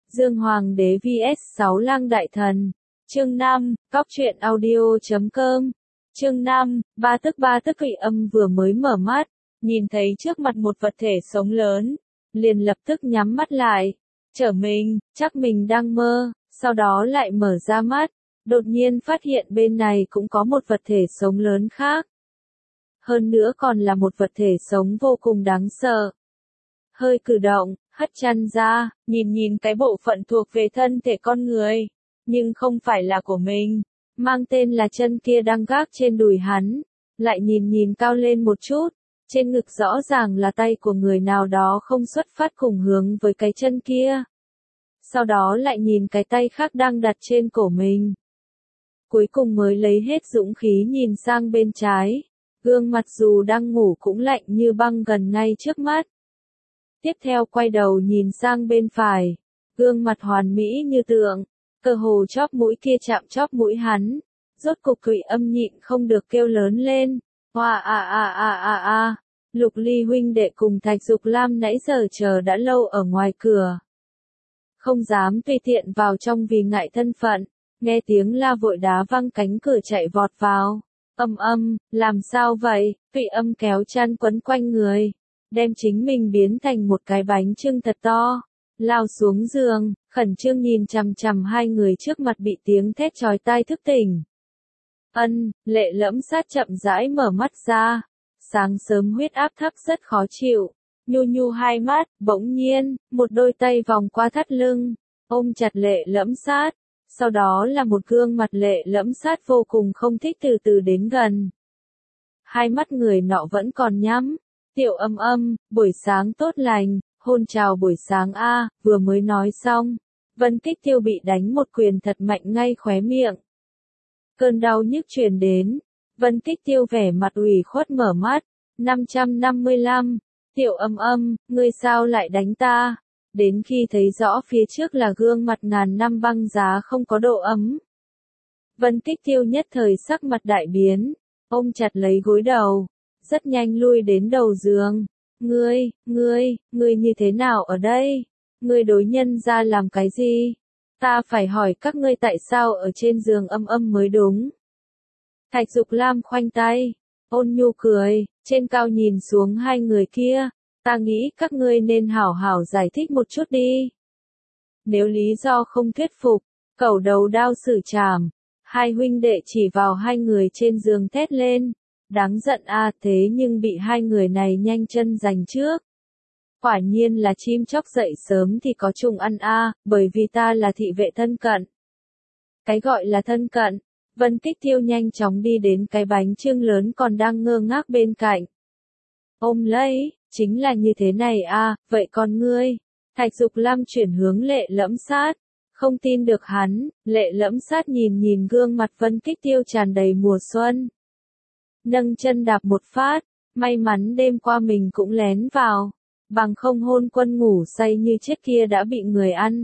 Dương Hoàng đế vs 6 lang đại thần. Chương 5, Cóc truyện audio.com. Chương 5, ba tức Thụy Âm vừa mới mở mắt, nhìn thấy trước mặt một vật thể sống lớn, liền lập tức nhắm mắt lại, trở mình, chắc mình đang mơ, sau đó lại mở ra mắt, đột nhiên phát hiện bên này cũng có một vật thể sống lớn khác. Hơn nữa còn là một vật thể sống vô cùng đáng sợ. Hơi cử động, hất chân ra, nhìn cái bộ phận thuộc về thân thể con người, nhưng không phải là của mình, mang tên là chân kia đang gác trên đùi hắn, lại nhìn cao lên một chút, trên ngực rõ ràng là tay của người nào đó không xuất phát cùng hướng với cái chân kia. Sau đó lại nhìn cái tay khác đang đặt trên cổ mình. Cuối cùng mới lấy hết dũng khí nhìn sang bên trái, gương mặt dù đang ngủ cũng lạnh như băng gần ngay trước mắt. Tiếp theo quay đầu nhìn sang bên phải, gương mặt hoàn mỹ như tượng, cơ hồ chóp mũi kia chạm chóp mũi hắn, rốt cục Thụy Âm nhịn không được kêu lớn lên, hoa a. Lục Ly huynh đệ cùng Thạch Dục Lam nãy giờ chờ đã lâu ở ngoài cửa. Không dám tùy tiện vào trong vì ngại thân phận, nghe tiếng la vội đá văng cánh cửa chạy vọt vào. Làm sao vậy? Thụy Âm kéo chăn quấn quanh người, đem chính mình biến thành một cái bánh chưng thật to, lao xuống giường, khẩn trương nhìn chằm hai người trước mặt bị tiếng thét chói tai thức tỉnh. Lệ Lẫm Sát chậm rãi mở mắt ra, sáng sớm huyết áp thấp rất khó chịu, nhu hai mắt, bỗng nhiên, một đôi tay vòng qua thắt lưng, ôm chặt Lệ Lẫm Sát, sau đó là một gương mặt Lệ Lẫm Sát vô cùng không thích từ từ đến gần. Hai mắt người nọ vẫn còn nhắm. Tiểu Âm, buổi sáng tốt lành, hôn chào buổi sáng a, vừa mới nói xong, Vân Kích Tiêu bị đánh một quyền thật mạnh ngay khóe miệng. Cơn đau nhức truyền đến, Vân Kích Tiêu vẻ mặt ủy khuất mở mắt, 555, Tiểu Âm, ngươi sao lại đánh ta? Đến khi thấy rõ phía trước là gương mặt ngàn năm băng giá không có độ ấm. Vân Kích Tiêu nhất thời sắc mặt đại biến, ôm chặt lấy gối đầu. Rất nhanh lui đến đầu giường. Ngươi như thế nào ở đây? Ngươi đối nhân ra làm cái gì? Ta phải hỏi các ngươi tại sao ở trên giường Âm mới đúng. Thạch Dục Lam khoanh tay, ôn nhu cười, trên cao nhìn xuống hai người kia. Ta nghĩ các ngươi nên hảo hảo giải thích một chút đi. Nếu lý do không thuyết phục, cẩu đầu đao xử trảm. Hai huynh đệ chỉ vào hai người trên giường thét lên. Đáng giận a, thế nhưng bị hai người này nhanh chân giành trước. Quả nhiên là chim chóc dậy sớm thì có trùng ăn a, bởi vì ta là thị vệ thân cận. Cái gọi là thân cận, Vân Kích Tiêu nhanh chóng đi đến cái bánh chưng lớn còn đang ngơ ngác bên cạnh. Ôm lấy, chính là như thế này a, vậy còn ngươi? Thạch Dục Lam chuyển hướng Lệ Lẫm Sát. Không tin được hắn, Lệ Lẫm Sát nhìn gương mặt Vân Kích Tiêu tràn đầy mùa xuân. Nâng chân đạp một phát, may mắn đêm qua mình cũng lén vào, bằng không hôn quân ngủ say như chết kia đã bị người ăn.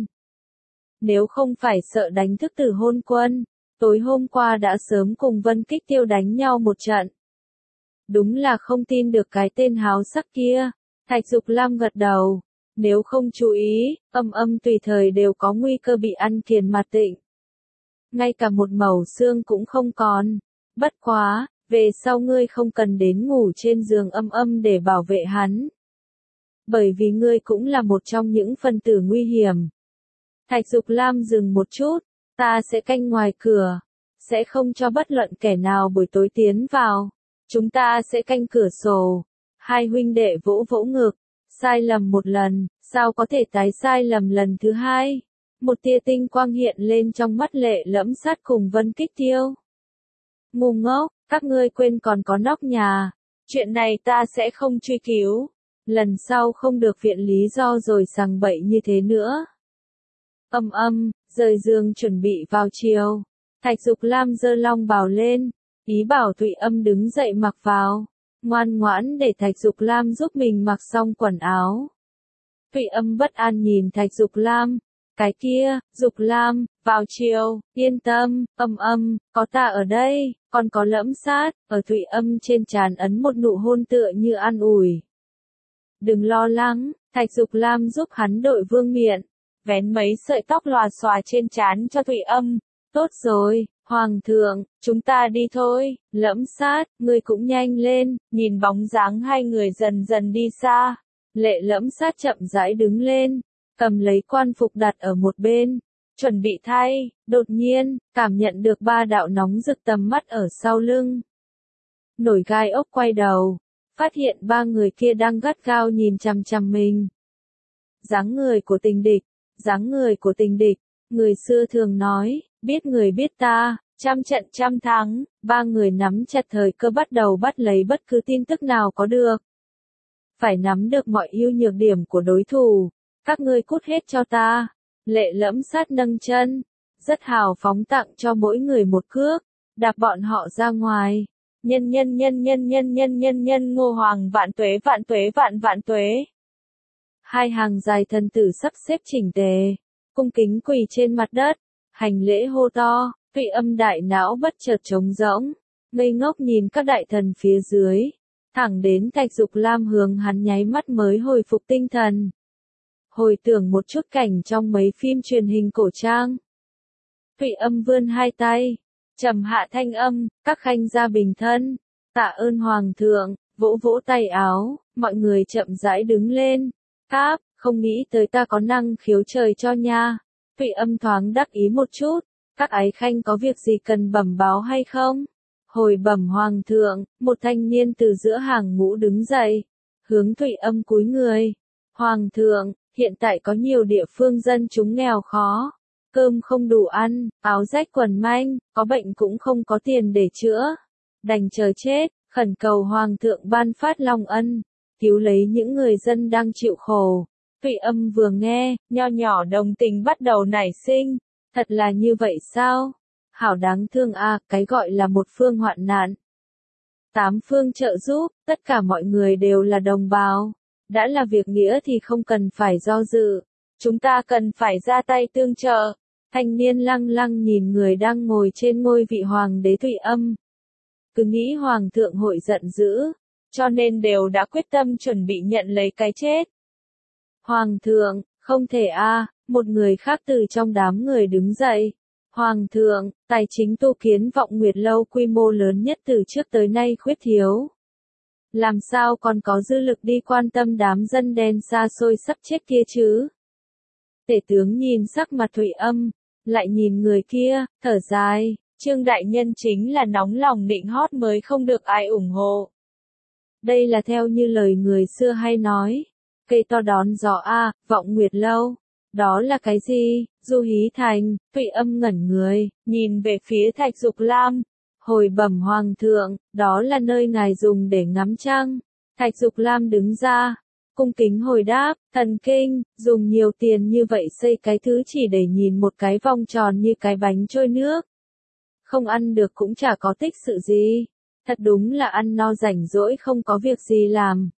Nếu không phải sợ đánh thức từ hôn quân, tối hôm qua đã sớm cùng Vân Kích Tiêu đánh nhau một trận. Đúng là không tin được cái tên háo sắc kia. Thạch Dục Lam gật đầu, nếu không chú ý, Âm tùy thời đều có nguy cơ bị ăn kiền mà tịnh. Ngay cả một mẩu xương cũng không còn. Bất quá, về sau ngươi không cần đến ngủ trên giường Âm để bảo vệ hắn. Bởi vì ngươi cũng là một trong những phân tử nguy hiểm. Thạch Dục Lam dừng một chút, ta sẽ canh ngoài cửa, sẽ không cho bất luận kẻ nào buổi tối tiến vào. Chúng ta sẽ canh cửa sổ. Hai huynh đệ vỗ ngực, sai lầm một lần, sao có thể tái sai lầm lần thứ hai? Một tia tinh quang hiện lên trong mắt Lệ Lẫm Sát cùng Vân Kích Tiêu. Ngu ngốc, các ngươi quên còn có nóc nhà, chuyện này ta sẽ không truy cứu, lần sau không được viện lý do rồi sằng bậy như thế nữa. Rời giường chuẩn bị vào chiều, Thạch Dục Lam giơ long bào lên, ý bảo Thụy Âm đứng dậy mặc vào, ngoan ngoãn để Thạch Dục Lam giúp mình mặc xong quần áo. Thụy Âm bất an nhìn Thạch Dục Lam. Cái kia, Dục Lam, vào chiều, yên tâm, có ta ở đây, còn có Lẫm Sát, ở Thụy Âm trên trán ấn một nụ hôn tựa như an ủi. Đừng lo lắng, Thạch Dục Lam giúp hắn đội vương miện, vén mấy sợi tóc lòa xòa trên trán cho Thụy Âm. Tốt rồi, Hoàng thượng, chúng ta đi thôi. Lẫm Sát, ngươi cũng nhanh lên. Nhìn bóng dáng hai người dần dần đi xa, Lệ Lẫm Sát chậm rãi đứng lên, cầm lấy quan phục đặt ở một bên, chuẩn bị thay. Đột nhiên, cảm nhận được ba đạo nóng rực tầm mắt ở sau lưng. Nổi gai ốc quay đầu, phát hiện ba người kia đang gắt gao nhìn chằm chằm mình. Dáng người của tình địch, dáng người của tình địch, người xưa thường nói, biết người biết ta, trăm trận trăm thắng. Ba người nắm chặt thời cơ bắt đầu bắt lấy bất cứ tin tức nào có được. Phải nắm được mọi ưu nhược điểm của đối thủ, các ngươi cút hết cho ta. Lệ Lẫm Sát nâng chân, rất hào phóng tặng cho mỗi người một cước, đạp bọn họ ra ngoài. Nhân Ngô Hoàng vạn tuế vạn tuế. Hai hàng dài thần tử sắp xếp chỉnh tề, cung kính quỳ trên mặt đất, hành lễ hô to. Thụy Âm đại não bất chợt trống rỗng, ngây ngốc nhìn các đại thần phía dưới, thẳng đến Thạch Dục Lam hướng hắn nháy mắt mới hồi phục tinh thần. Hồi tưởng một chút cảnh trong mấy phim truyền hình cổ trang. Thụy Âm vươn hai tay, trầm hạ thanh âm, các khanh gia bình thân, tạ ơn Hoàng thượng, vỗ vỗ tay áo, mọi người chậm rãi đứng lên. Cáp, không nghĩ tới ta có năng khiếu trời cho nha. Thụy Âm thoáng đắc ý một chút, các ái khanh có việc gì cần bẩm báo hay không? Hồi bẩm Hoàng thượng, một thanh niên từ giữa hàng ngũ đứng dậy, hướng Thụy Âm cúi người. Hoàng thượng, hiện tại có nhiều địa phương dân chúng nghèo khó, cơm không đủ ăn, áo rách quần manh, có bệnh cũng không có tiền để chữa, đành chờ chết, khẩn cầu Hoàng thượng ban phát long ân, cứu lấy những người dân đang chịu khổ. Thụy Âm vừa nghe, nho nhỏ đồng tình bắt đầu nảy sinh, thật là như vậy sao? Hảo đáng thương à, cái gọi là một phương hoạn nạn, tám phương trợ giúp, tất cả mọi người đều là đồng bào. Đã là việc nghĩa thì không cần phải do dự, chúng ta cần phải ra tay tương trợ. Thanh niên lăng lăng nhìn người đang ngồi trên ngôi vị hoàng đế Thụy Âm. Cứ nghĩ Hoàng thượng hội giận dữ, cho nên đều đã quyết tâm chuẩn bị nhận lấy cái chết. Hoàng thượng, không thể a, một người khác từ trong đám người đứng dậy. Hoàng thượng, tài chính tu kiến Vọng Nguyệt Lâu quy mô lớn nhất từ trước tới nay khuyết thiếu. Làm sao còn có dư lực đi quan tâm đám dân đen xa xôi sắp chết kia chứ? Tể tướng nhìn sắc mặt Thụy Âm, lại nhìn người kia, thở dài, Trương đại nhân chính là nóng lòng nịnh hót mới không được ai ủng hộ. Đây là theo như lời người xưa hay nói, cây to đón gió a, Vọng Nguyệt Lâu. Đó là cái gì? Du Hí Thành. Thụy Âm ngẩn người, nhìn về phía Thạch Dục Lam. Hồi bẩm Hoàng thượng, đó là nơi ngài dùng để ngắm trăng. Thạch Dục Lam đứng ra, cung kính hồi đáp, thần kinh, dùng nhiều tiền như vậy xây cái thứ chỉ để nhìn một cái vòng tròn như cái bánh trôi nước. Không ăn được cũng chả có tích sự gì. Thật đúng là ăn no rảnh rỗi không có việc gì làm.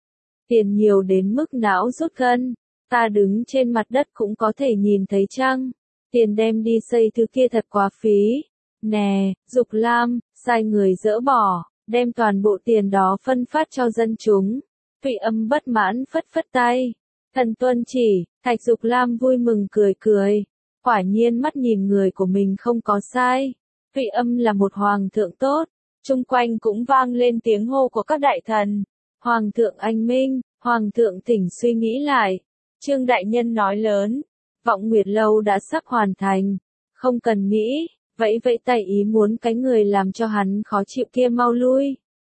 Tiền nhiều đến mức não rút gân. Ta đứng trên mặt đất cũng có thể nhìn thấy trăng. Tiền đem đi xây thứ kia thật quá phí. Nè, Dục Lam, sai người dỡ bỏ, đem toàn bộ tiền đó phân phát cho dân chúng. Thụy Âm bất mãn phất phất tay. Thần tuân chỉ. Thạch Dục Lam vui mừng cười cười. Quả nhiên mắt nhìn người của mình không có sai. Thụy Âm là một hoàng thượng tốt. Chung quanh cũng vang lên tiếng hô của các đại thần. Hoàng thượng anh minh, Hoàng thượng thỉnh suy nghĩ lại. Trương đại nhân nói lớn, Vọng Nguyệt Lâu đã sắp hoàn thành, không cần nghĩ, vẫy vẫy tay ý muốn cái người làm cho hắn khó chịu kia mau lui.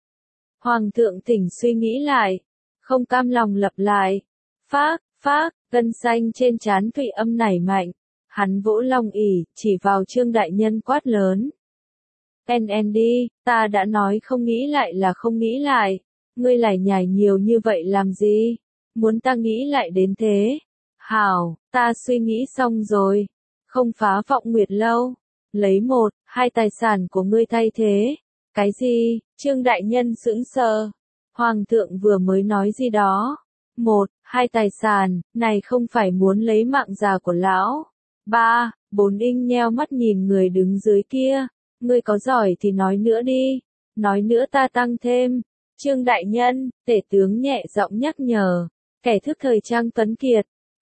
Hoàng thượng thỉnh suy nghĩ lại, không cam lòng lặp lại, phác, gân xanh trên trán Thụy Âm nảy mạnh, hắn vỗ long ỷ, chỉ vào Trương đại nhân quát lớn. NND, ta đã nói không nghĩ lại là không nghĩ lại, ngươi lại nhảy nhiều như vậy làm gì? Muốn ta nghĩ lại đến thế? Hảo, ta suy nghĩ xong rồi. Không phá Vọng Nguyệt Lâu. Lấy 1, 2 tài sản của ngươi thay thế. Cái gì? Trương đại nhân sững sờ. Hoàng thượng vừa mới nói gì đó? 1, 2 tài sản, này không phải muốn lấy mạng già của lão. 3, 4 Đinh nheo mắt nhìn người đứng dưới kia. Ngươi có giỏi thì nói nữa đi. Nói nữa ta tăng thêm. Trương đại nhân, tể tướng nhẹ giọng nhắc nhở. Kẻ thức thời Trang Tuấn Kiệt,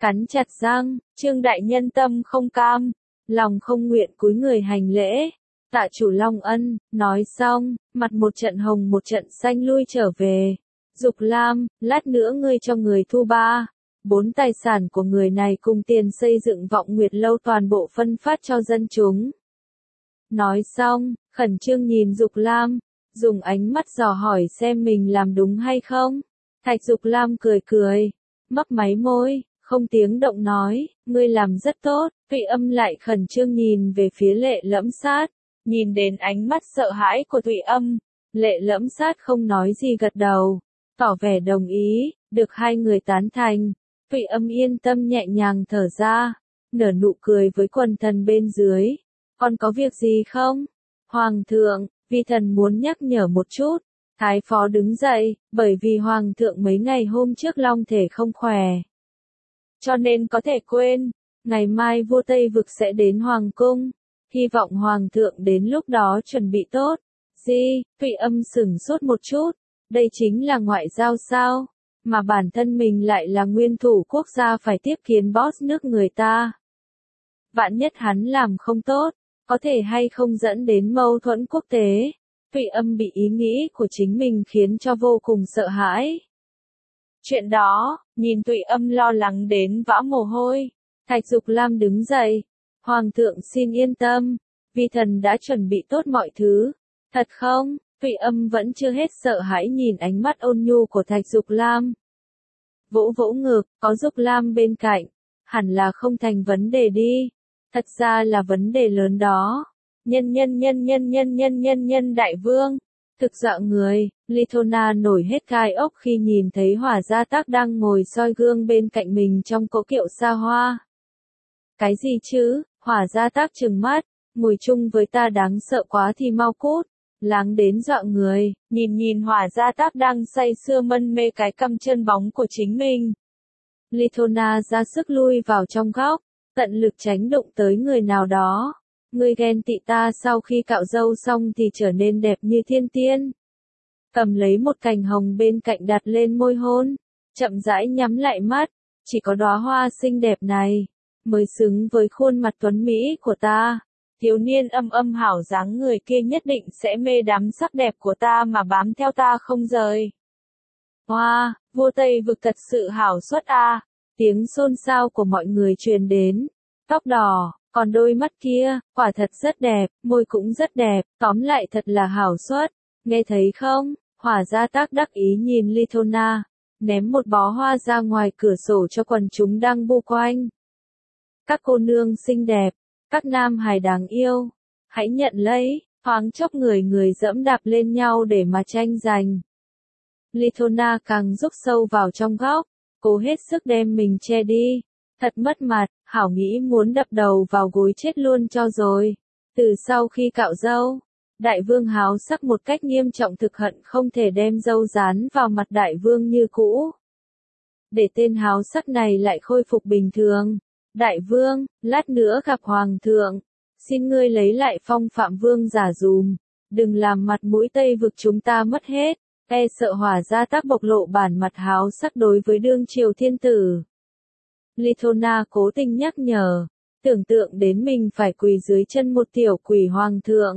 Cắn chặt răng, Trương đại nhân tâm không cam, lòng không nguyện cúi người hành lễ. Tạ chủ long ân, nói xong, mặt một trận hồng một trận xanh lui trở về. Dục Lam, lát nữa ngươi cho người thu 4 tài sản của người này cùng tiền xây dựng Vọng Nguyệt lâu toàn bộ phân phát cho dân chúng. Nói xong, khẩn trương nhìn Dục Lam, dùng ánh mắt dò hỏi xem mình làm đúng hay không. Thạch Dục Lam cười cười, mấp máy môi, không tiếng động nói, ngươi làm rất tốt. Thụy Âm lại khẩn trương nhìn về phía Lệ Lẫm Sát, nhìn đến ánh mắt sợ hãi của Thụy Âm, Lệ Lẫm Sát không nói gì gật đầu, tỏ vẻ đồng ý, được hai người tán thành. Thụy Âm yên tâm nhẹ nhàng thở ra, nở nụ cười với quần thần bên dưới. Còn có việc gì không? Hoàng thượng, vi thần muốn nhắc nhở một chút. Thái phó đứng dậy, bởi vì hoàng thượng mấy ngày hôm trước long thể không khỏe. Cho nên có thể quên, ngày mai vua Tây Vực sẽ đến hoàng cung. Hy vọng hoàng thượng đến lúc đó chuẩn bị tốt. Gì? Thụy Âm sửng sốt một chút. Đây chính là ngoại giao sao? Mà bản thân mình lại là nguyên thủ quốc gia phải tiếp kiến boss nước người ta. Vạn nhất hắn làm không tốt, có thể hay không dẫn đến mâu thuẫn quốc tế. Thụy Âm bị ý nghĩ của chính mình khiến cho vô cùng sợ hãi. Chuyện đó, nhìn Thụy Âm lo lắng đến vã mồ hôi. Thạch Dục Lam đứng dậy. Hoàng thượng xin yên tâm, vi thần đã chuẩn bị tốt mọi thứ. Thật không? Thụy Âm vẫn chưa hết sợ hãi nhìn ánh mắt ôn nhu của Thạch Dục Lam. Vỗ vỗ ngực, có Dục Lam bên cạnh, hẳn là không thành vấn đề đi. Thật ra là vấn đề lớn đó. Nhân đại vương. Thực dọa người, Litona nổi hết gai ốc khi nhìn thấy Hỏa Gia Tác đang ngồi soi gương bên cạnh mình trong cỗ kiệu xa hoa. Cái gì chứ? Hỏa Gia Tác trừng mắt, ngồi chung với ta đáng sợ quá thì mau cút. Láng đến dọa người, nhìn Hỏa Gia Tác đang say sưa mân mê cái cằm chân bóng của chính mình. Litona ra sức lui vào trong góc, tận lực tránh đụng tới người nào đó. Ngươi ghen tị ta sau khi cạo râu xong thì trở nên đẹp như thiên tiên. Cầm lấy một cành hồng bên cạnh đặt lên môi hôn, chậm rãi nhắm lại mắt, chỉ có đóa hoa xinh đẹp này mới xứng với khuôn mặt tuấn mỹ của ta. Thiếu niên âm hảo dáng người kia nhất định sẽ mê đắm sắc đẹp của ta mà bám theo ta không rời. Hoa, vua Tây Vực thật sự hảo xuất a. Tiếng xôn xao của mọi người truyền đến. Tóc đỏ, còn đôi mắt kia, quả thật rất đẹp, môi cũng rất đẹp, tóm lại thật là hảo xuất. Nghe thấy không? Hỏa Gia Tác đắc ý nhìn Litona, ném một bó hoa ra ngoài cửa sổ cho quần chúng đang bu quanh. Các cô nương xinh đẹp, các nam hài đáng yêu, hãy nhận lấy. Thoáng chốc người dẫm đạp lên nhau để mà tranh giành. Litona càng rúc sâu vào trong góc, cố hết sức đem mình che đi. Thật mất mặt, hảo nghĩ muốn đập đầu vào gối chết luôn cho rồi. Từ sau khi cạo râu, đại vương háo sắc một cách nghiêm trọng, thực hận không thể đem râu dán vào mặt đại vương như cũ. Để tên háo sắc này lại khôi phục bình thường. Đại vương, lát nữa gặp hoàng thượng, xin ngươi lấy lại phong phạm vương giả dùm, đừng làm mặt mũi Tây Vực chúng ta mất hết. E sợ Hỏa Gia Tác bộc lộ bản mặt háo sắc đối với đương triều thiên tử. Litona cố tình nhắc nhở, tưởng tượng đến mình phải quỳ dưới chân một tiểu quỷ hoàng thượng.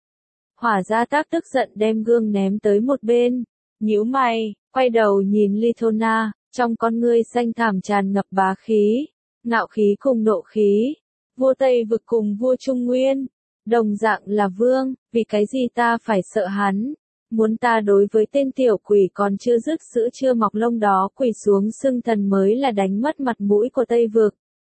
Hỏa Gia Tác tức giận đem gương ném tới một bên, nhíu mày, quay đầu nhìn Litona, trong con ngươi xanh thẳm tràn ngập bá khí, ngạo khí cùng nộ khí. Vua Tây Vực cùng vua Trung Nguyên, đồng dạng là vương, vì cái gì ta phải sợ hắn? Muốn ta đối với tên tiểu quỷ còn chưa dứt sữa chưa mọc lông đó quỳ xuống xưng thần mới là đánh mất mặt mũi của Tây Vực.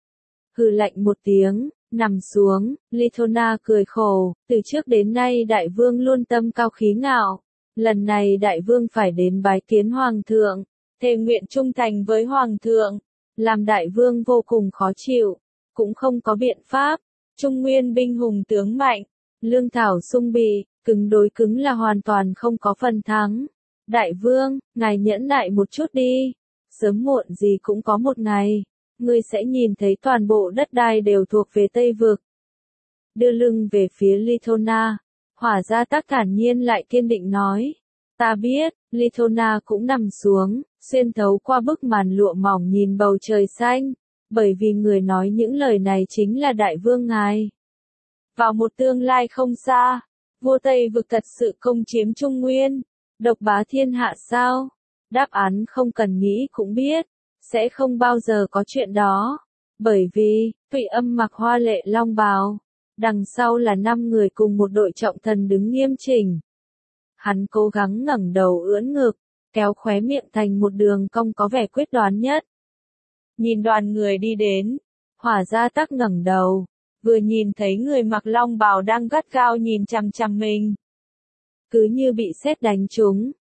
Hừ lạnh một tiếng, nằm xuống, Litona cười khổ, từ trước đến nay đại vương luôn tâm cao khí ngạo. Lần này đại vương phải đến bái kiến hoàng thượng, thề nguyện trung thành với hoàng thượng, làm đại vương vô cùng khó chịu, cũng không có biện pháp. Trung Nguyên binh hùng tướng mạnh, lương thảo sung bì, cứng đối cứng là hoàn toàn không có phần thắng. Đại vương, ngài nhẫn nại một chút đi, sớm muộn gì cũng có một ngày, ngươi sẽ nhìn thấy toàn bộ đất đai đều thuộc về Tây Vực. Đưa lưng về phía Litona, Hỏa Gia Tác thản nhiên lại kiên định nói. Ta biết. Litona cũng nằm xuống, xuyên thấu qua bức màn lụa mỏng nhìn bầu trời xanh, bởi vì người nói những lời này chính là đại vương ngài. Vào một tương lai không xa, vua Tây vực thật sự công chiếm Trung Nguyên, độc bá thiên hạ sao? Đáp án không cần nghĩ cũng biết, sẽ không bao giờ có chuyện đó. Bởi vì, Thụy Âm mặc hoa lệ long bào, đằng sau là 5 người cùng một đội trọng thần đứng nghiêm chỉnh. Hắn cố gắng ngẩng đầu ưỡn ngực, kéo khóe miệng thành một đường cong có vẻ quyết đoán nhất. Nhìn đoàn người đi đến, Hỏa Gia Tắc ngẩng đầu, vừa nhìn thấy người mặc long bào đang gắt gao nhìn chằm chằm mình. Cứ như bị sét đánh trúng.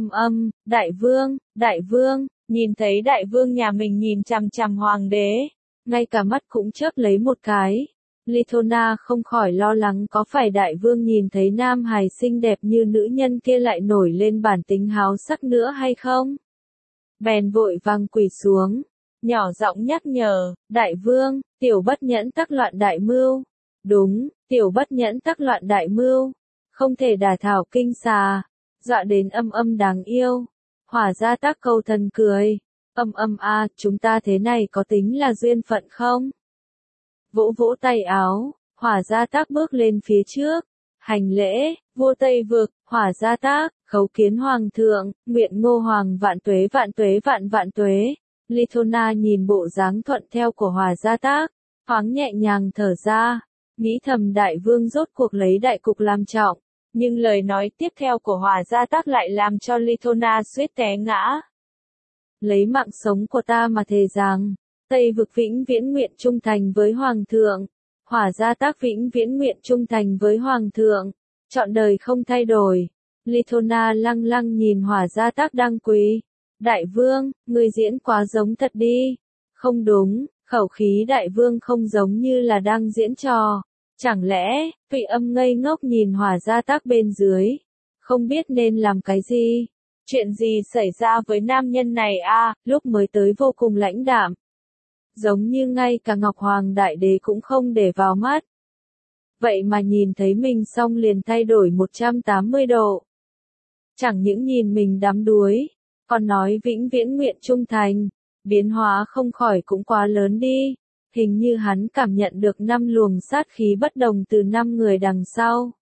Đại vương, nhìn thấy đại vương nhà mình nhìn chằm chằm hoàng đế, ngay cả mắt cũng chớp lấy một cái. Litona không khỏi lo lắng có phải đại vương nhìn thấy nam hài xinh đẹp như nữ nhân kia lại nổi lên bản tính háo sắc nữa hay không? Bèn vội vàng quỳ xuống, nhỏ giọng nhắc nhở, đại vương, tiểu bất nhẫn tắc loạn đại mưu. Đúng, tiểu bất nhẫn tắc loạn đại mưu. Không thể đả thảo kinh xà, dọa đến đáng yêu. Hỏa Gia Tắc câu thần cười, chúng ta thế này có tính là duyên phận không? Vỗ vỗ tay áo, Hỏa Gia Tắc bước lên phía trước, hành lễ, vua Tây Vực, Hỏa Gia Tắc, khấu kiến hoàng thượng, nguyện Ngô Hoàng vạn tuế vạn tuế. Litona nhìn bộ dáng thuận theo của Hỏa Gia Tắc, thoáng nhẹ nhàng thở ra, nghĩ thầm đại vương rốt cuộc lấy đại cục làm trọng, nhưng lời nói tiếp theo của Hỏa Gia Tắc lại làm cho Litona suýt té ngã. Lấy mạng sống của ta mà thề rằng, Tây Vực vĩnh viễn nguyện trung thành với Hoàng thượng, Hỏa Gia Tắc vĩnh viễn nguyện trung thành với Hoàng thượng, trọn đời không thay đổi. Litona lăng lăng nhìn Hỏa Gia Tắc đang quỳ. Đại vương, người diễn quá giống thật đi. Không đúng, khẩu khí đại vương không giống như là đang diễn trò. Chẳng lẽ, Thụy Âm ngây ngốc nhìn Hỏa Gia Tắc bên dưới, không biết nên làm cái gì. Chuyện gì xảy ra với nam nhân này a? Lúc mới tới vô cùng lãnh đạm. Giống như ngay cả Ngọc Hoàng Đại Đế cũng không để vào mắt. Vậy mà nhìn thấy mình xong liền thay đổi 180 độ. Chẳng những nhìn mình đắm đuối, còn nói vĩnh viễn nguyện trung thành, biến hóa không khỏi cũng quá lớn đi. Hình như hắn cảm nhận được 5 luồng sát khí bất đồng từ 5 người đằng sau.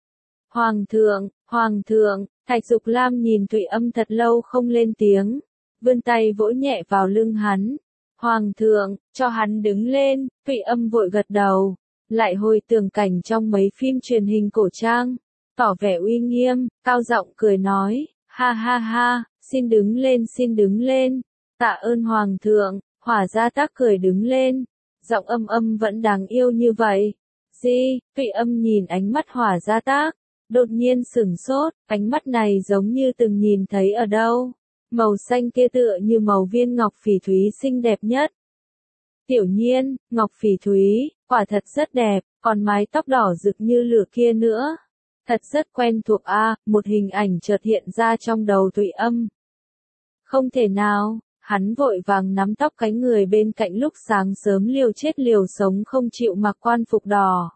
Hoàng thượng, Thạch Dục Lam nhìn Thụy Âm thật lâu không lên tiếng, vươn tay vỗ nhẹ vào lưng hắn. Hoàng thượng, cho hắn đứng lên. Thụy Âm vội gật đầu, lại hồi tưởng cảnh trong mấy phim truyền hình cổ trang, tỏ vẻ uy nghiêm, cao giọng cười nói, ha ha ha, xin đứng lên, tạ ơn Hoàng thượng. Hỏa Gia Tắc cười đứng lên, giọng vẫn đáng yêu như vậy. Thụy Âm nhìn ánh mắt Hỏa Gia Tắc, đột nhiên sửng sốt, ánh mắt này giống như từng nhìn thấy ở đâu. Màu xanh kia tựa như màu viên ngọc phỉ thúy xinh đẹp nhất. Tiểu Nhiên, ngọc phỉ thúy, quả thật rất đẹp, còn mái tóc đỏ rực như lửa kia nữa. Thật rất quen thuộc a, một hình ảnh chợt hiện ra trong đầu Thụy Âm. Không thể nào, hắn vội vàng nắm tóc cái người bên cạnh lúc sáng sớm liều chết liều sống không chịu mặc quan phục đỏ.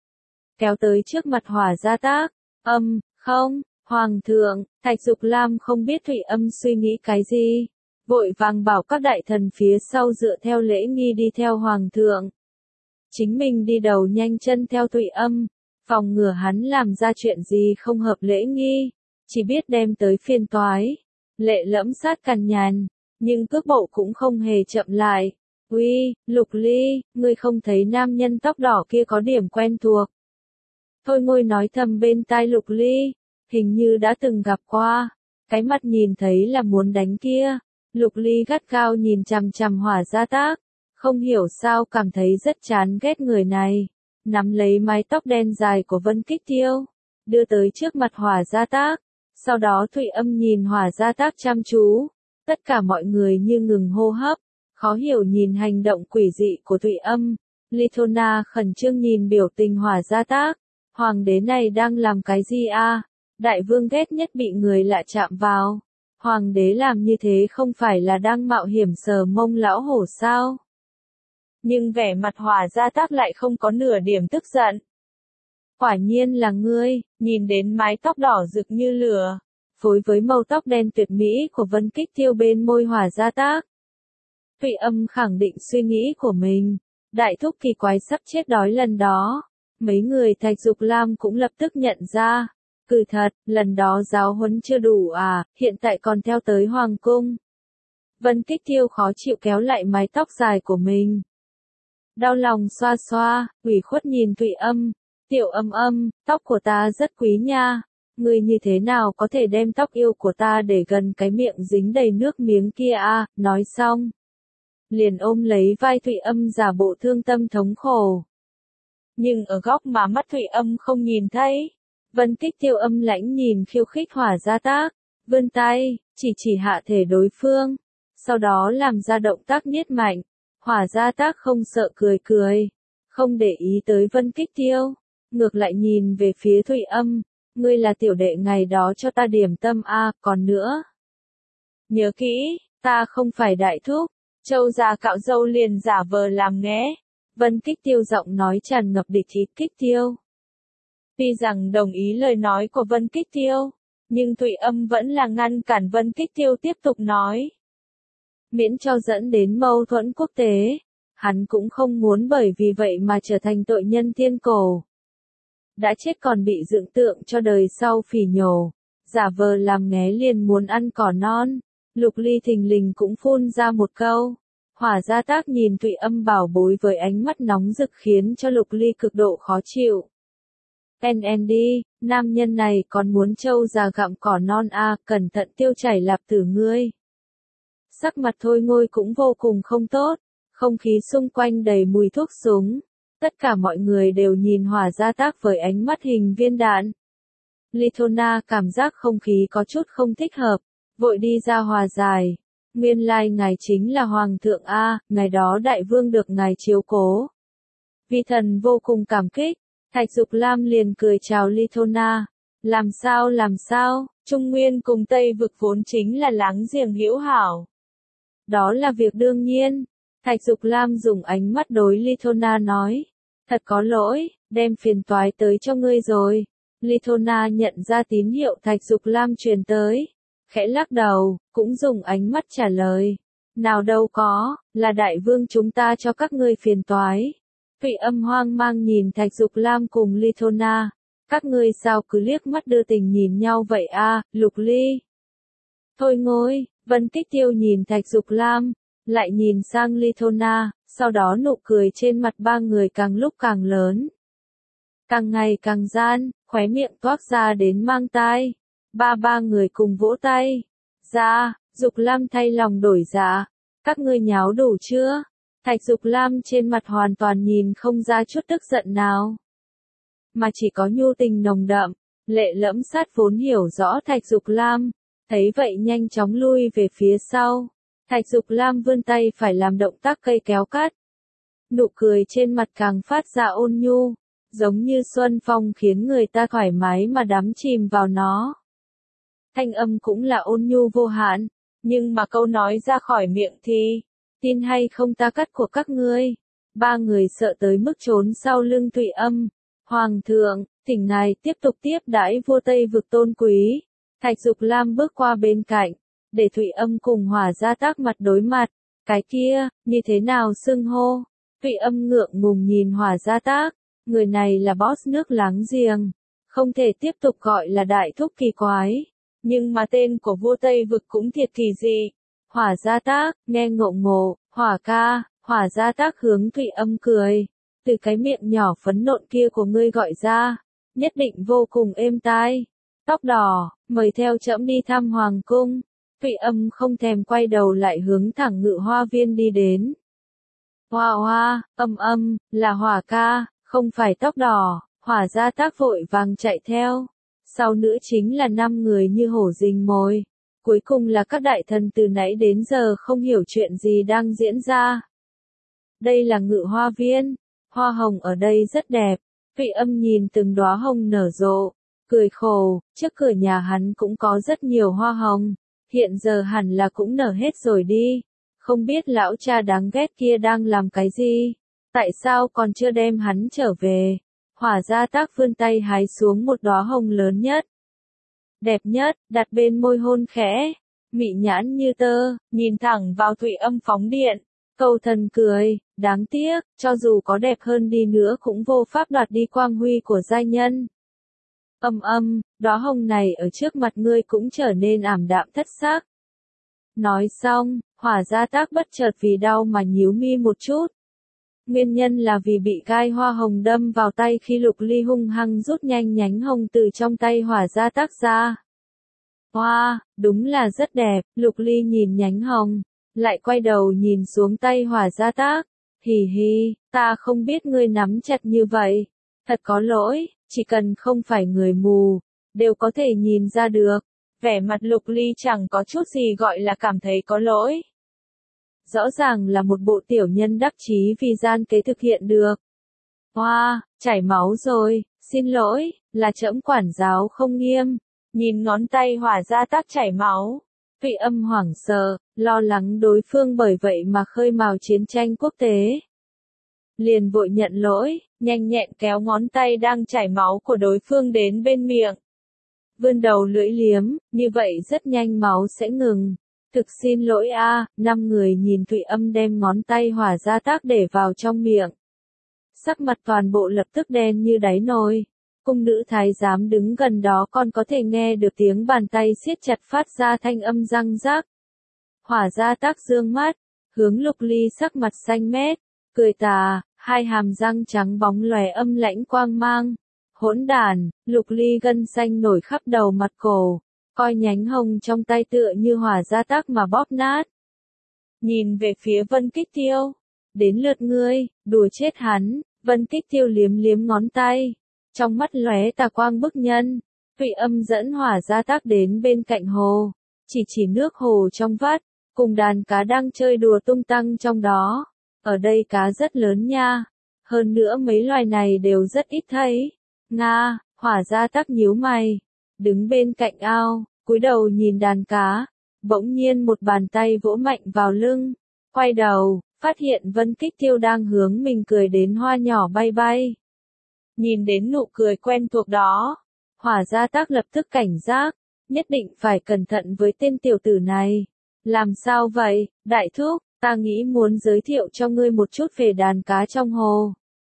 Kéo tới trước mặt Hỏa Gia Tắc, không, Hoàng thượng. Thạch Dục Lam không biết Thụy Âm suy nghĩ cái gì, vội vàng bảo các đại thần phía sau dựa theo lễ nghi đi theo Hoàng thượng. Chính mình đi đầu nhanh chân theo Thụy Âm, phòng ngừa hắn làm ra chuyện gì không hợp lễ nghi, chỉ biết đem tới phiền toái. Lệ Lẫm sát cằn nhằn, nhưng cước bộ cũng không hề chậm lại. Uy, Lục Ly, ngươi không thấy nam nhân tóc đỏ kia có điểm quen thuộc? Thôi Ngôi nói thầm bên tai Lục Ly, hình như đã từng gặp qua, cái mặt nhìn thấy là muốn đánh kia. Lục Ly gắt gao nhìn chằm chằm Hỏa Gia Tắc, không hiểu sao cảm thấy rất chán ghét người này, nắm lấy mái tóc đen dài của Vân Kích Tiêu, đưa tới trước mặt Hỏa Gia Tắc. Sau đó Thụy Âm nhìn Hỏa Gia Tắc chăm chú, tất cả mọi người như ngừng hô hấp, khó hiểu nhìn hành động quỷ dị của Thụy Âm. Litona khẩn trương nhìn biểu tình Hỏa Gia Tắc, hoàng đế này đang làm cái gì a? Đại vương ghét nhất bị người lạ chạm vào. Hoàng đế làm như thế không phải là đang mạo hiểm sờ mông lão hổ sao? Nhưng vẻ mặt Hỏa Gia Tắc lại không có nửa điểm tức giận. Quả nhiên là ngươi, nhìn đến mái tóc đỏ rực như lửa, phối với màu tóc đen tuyệt mỹ của Vân Kích Tiêu bên môi Hỏa Gia Tắc. Thụy Âm khẳng định suy nghĩ của mình. Đại thúc kỳ quái sắp chết đói lần đó. Mấy người Thạch Dục Lam cũng lập tức nhận ra. Cứ thật, lần đó giáo huấn chưa đủ à, hiện tại còn theo tới Hoàng cung. Vân Kích Tiêu khó chịu kéo lại mái tóc dài của mình. Đau lòng xoa xoa, ủy khuất nhìn Thụy Âm. Tiểu Âm Âm, tóc của ta rất quý nha. Ngươi như thế nào có thể đem tóc yêu của ta để gần cái miệng dính đầy nước miếng kia à, nói xong. Liền ôm lấy vai Thụy Âm giả bộ thương tâm thống khổ. Nhưng ở góc mà mắt Thụy Âm không nhìn thấy. Vân Kích Tiêu âm lãnh nhìn khiêu khích Hỏa Gia Tác, vươn tay, chỉ hạ thể đối phương, sau đó làm ra động tác niết mạnh. Hỏa Gia Tác không sợ cười cười, không để ý tới Vân Kích Tiêu, ngược lại nhìn về phía Thụy Âm, ngươi là tiểu đệ ngày đó cho ta điểm tâm a, còn nữa. Nhớ kỹ, ta không phải đại thúc. Châu già cạo râu liền giả vờ làm nghé. Vân Kích Tiêu giọng nói tràn ngập địch ý. Kích Tiêu. Tuy rằng đồng ý lời nói của Vân Kích Tiêu, nhưng Thụy Âm vẫn là ngăn cản Vân Kích Tiêu tiếp tục nói. Miễn cho dẫn đến mâu thuẫn quốc tế, hắn cũng không muốn bởi vì vậy mà trở thành tội nhân thiên cổ. Đã chết còn bị dựng tượng cho đời sau phỉ nhổ, giả vờ làm nghé liền muốn ăn cỏ non. Lục Ly thình lình cũng phun ra một câu. Hỏa Gia Tác nhìn Thụy Âm bảo bối với ánh mắt nóng rực khiến cho Lục Ly cực độ khó chịu. NND, nam nhân này còn muốn trâu già gặm cỏ non à, cẩn thận tiêu chảy lạp tử ngươi. Sắc mặt Thôi Ngôi cũng vô cùng không tốt, không khí xung quanh đầy mùi thuốc súng. Tất cả mọi người đều nhìn Hỏa Gia Tác với ánh mắt hình viên đạn. Lithona cảm giác không khí có chút không thích hợp, vội đi ra hòa giải. Nguyên lai ngài chính là Hoàng thượng A, ngày đó đại vương được ngài chiếu cố. Vi thần vô cùng cảm kích, Thạch Dục Lam liền cười chào Lithona. Làm sao, Trung Nguyên cùng Tây vực vốn chính là láng giềng hữu hảo. Đó là việc đương nhiên. Thạch Dục Lam dùng ánh mắt đối Lithona nói. Thật có lỗi, đem phiền toái tới cho ngươi rồi. Lithona nhận ra tín hiệu Thạch Dục Lam truyền tới. Khẽ lắc đầu, cũng dùng ánh mắt trả lời. Nào đâu có, là đại vương chúng ta cho các ngươi phiền toái. Thụy Âm hoang mang nhìn Thạch Dục Lam cùng Lithona. Các ngươi sao cứ liếc mắt đưa tình nhìn nhau vậy a, Lục Ly. Thôi Ngôi, Vân Kích Tiêu nhìn Thạch Dục Lam, lại nhìn sang Lithona, sau đó nụ cười trên mặt ba người càng lúc càng lớn. Càng ngày càng gian, khóe miệng toát ra đến mang tai. Ba người cùng vỗ tay. Dạ, Dục Lam thay lòng đổi dạ. Các ngươi nháo đủ chưa? Thạch Dục Lam trên mặt hoàn toàn nhìn không ra chút tức giận nào. Mà chỉ có nhu tình nồng đậm. Lệ Lẫm Sát vốn hiểu rõ Thạch Dục Lam. Thấy vậy nhanh chóng lui về phía sau. Thạch Dục Lam vươn tay phải làm động tác cây kéo cắt. Nụ cười trên mặt càng phát ra ôn nhu. Giống như xuân phong khiến người ta thoải mái mà đắm chìm vào nó. Thanh âm cũng là ôn nhu vô hạn, nhưng mà câu nói ra khỏi miệng thì, tin hay không ta cắt của các ngươi. Ba người sợ tới mức trốn sau lưng Thụy Âm. Hoàng thượng, thỉnh ngài tiếp tục tiếp đãi vua Tây vực tôn quý. Thạch Dục Lam bước qua bên cạnh, để Thụy Âm cùng Hỏa Gia Tác mặt đối mặt. Cái kia, như thế nào xưng hô? Thụy Âm ngượng ngùng nhìn Hỏa Gia Tác, người này là boss nước láng giềng, không thể tiếp tục gọi là đại thúc kỳ quái. Nhưng mà tên của vua Tây vực cũng thiệt kỳ gì. Hỏa Gia Tác, nghe ngộ ngộ, Hỏa ca, Hỏa Gia Tác hướng Thụy Âm cười. Từ cái miệng nhỏ phấn nộn kia của ngươi gọi ra, nhất định vô cùng êm tai. Tóc đỏ, mời theo trẫm đi thăm Hoàng cung. Thụy Âm không thèm quay đầu lại hướng thẳng Ngự Hoa Viên đi đến. Hoa hoa, Âm, là Hỏa ca, không phải tóc đỏ. Hỏa Gia Tác vội vàng chạy theo. Sau nữa chính là 5 người như hổ rình mồi. Cuối cùng là các đại thần từ nãy đến giờ không hiểu chuyện gì đang diễn ra. Đây là Ngự Hoa Viên. Hoa hồng ở đây rất đẹp. Thụy Âm nhìn từng đóa hồng nở rộ, cười khổ, trước cửa nhà hắn cũng có rất nhiều hoa hồng. Hiện giờ hẳn là cũng nở hết rồi đi. Không biết lão cha đáng ghét kia đang làm cái gì? Tại sao còn chưa đem hắn trở về? Hỏa Gia Tác vươn tay hái xuống một đóa hồng lớn nhất. Đẹp nhất, đặt bên môi hôn khẽ. mị nhãn như tơ, nhìn thẳng vào Thụy Âm phóng điện. Câu thần cười, đáng tiếc, cho dù có đẹp hơn đi nữa cũng vô pháp đoạt đi quang huy của giai nhân. Đóa hồng này ở trước mặt ngươi cũng trở nên ảm đạm thất sắc. Nói xong, Hỏa Gia Tác bất chợt vì đau mà nhíu mi một chút. Nguyên nhân là vì bị gai hoa hồng đâm vào tay khi Lục Ly hung hăng rút nhanh nhánh hồng từ trong tay Hỏa Gia Tác ra. Hoa, đúng là rất đẹp, Lục Ly nhìn nhánh hồng, lại quay đầu nhìn xuống tay Hỏa Gia Tác. Hì hì, ta không biết ngươi nắm chặt như vậy. Thật có lỗi, chỉ cần không phải người mù, đều có thể nhìn ra được. Vẻ mặt Lục Ly chẳng có chút gì gọi là cảm thấy có lỗi. Rõ ràng là một bộ tiểu nhân đắc chí vì gian kế thực hiện được. Hoa, chảy máu rồi, xin lỗi, là trẫm quản giáo không nghiêm. Nhìn ngón tay Hỏa Gia Tác chảy máu, Thụy Âm hoảng sợ, lo lắng đối phương bởi vậy mà khơi mào chiến tranh quốc tế. Liền vội nhận lỗi, nhanh nhẹn kéo ngón tay đang chảy máu của đối phương đến bên miệng. Vươn đầu lưỡi liếm, như vậy rất nhanh máu sẽ ngừng. Thực xin lỗi a, 5 người nhìn Thụy Âm đem ngón tay Hỏa Gia Tác để vào trong miệng. Sắc mặt toàn bộ lập tức đen như đáy nồi. Cung nữ thái giám đứng gần đó còn có thể nghe được tiếng bàn tay siết chặt phát ra thanh âm răng rác. Hỏa Gia Tác dương mắt, hướng Lục Ly sắc mặt xanh mét, cười tà, hai hàm răng trắng bóng lòe âm lãnh quang mang. Hỗn đản, Lục Ly gân xanh nổi khắp đầu mặt cổ, coi nhánh hồng trong tay tựa như Hỏa Gia Tác mà bóp nát. Nhìn về phía Vân Kích Tiêu, đến lượt ngươi, đùa chết hắn. Vân Kích Tiêu liếm liếm ngón tay, trong mắt lóe tà quang bức nhân. Thụy Âm dẫn Hỏa Gia Tác đến bên cạnh hồ, chỉ nước hồ trong vắt, cùng đàn cá đang chơi đùa tung tăng trong đó. Ở đây cá rất lớn nha, hơn nữa mấy loài này đều rất ít thấy. Nga, Hỏa Gia Tác nhíu mày, đứng bên cạnh ao, cúi đầu nhìn đàn cá, bỗng nhiên một bàn tay vỗ mạnh vào lưng, quay đầu, phát hiện Vân Kích Tiêu đang hướng mình cười đến hoa nhỏ bay bay. Nhìn đến nụ cười quen thuộc đó, Hỏa Gia Tác lập tức cảnh giác, nhất định phải cẩn thận với tên tiểu tử này. Làm sao vậy, đại thúc, ta nghĩ muốn giới thiệu cho ngươi một chút về đàn cá trong hồ.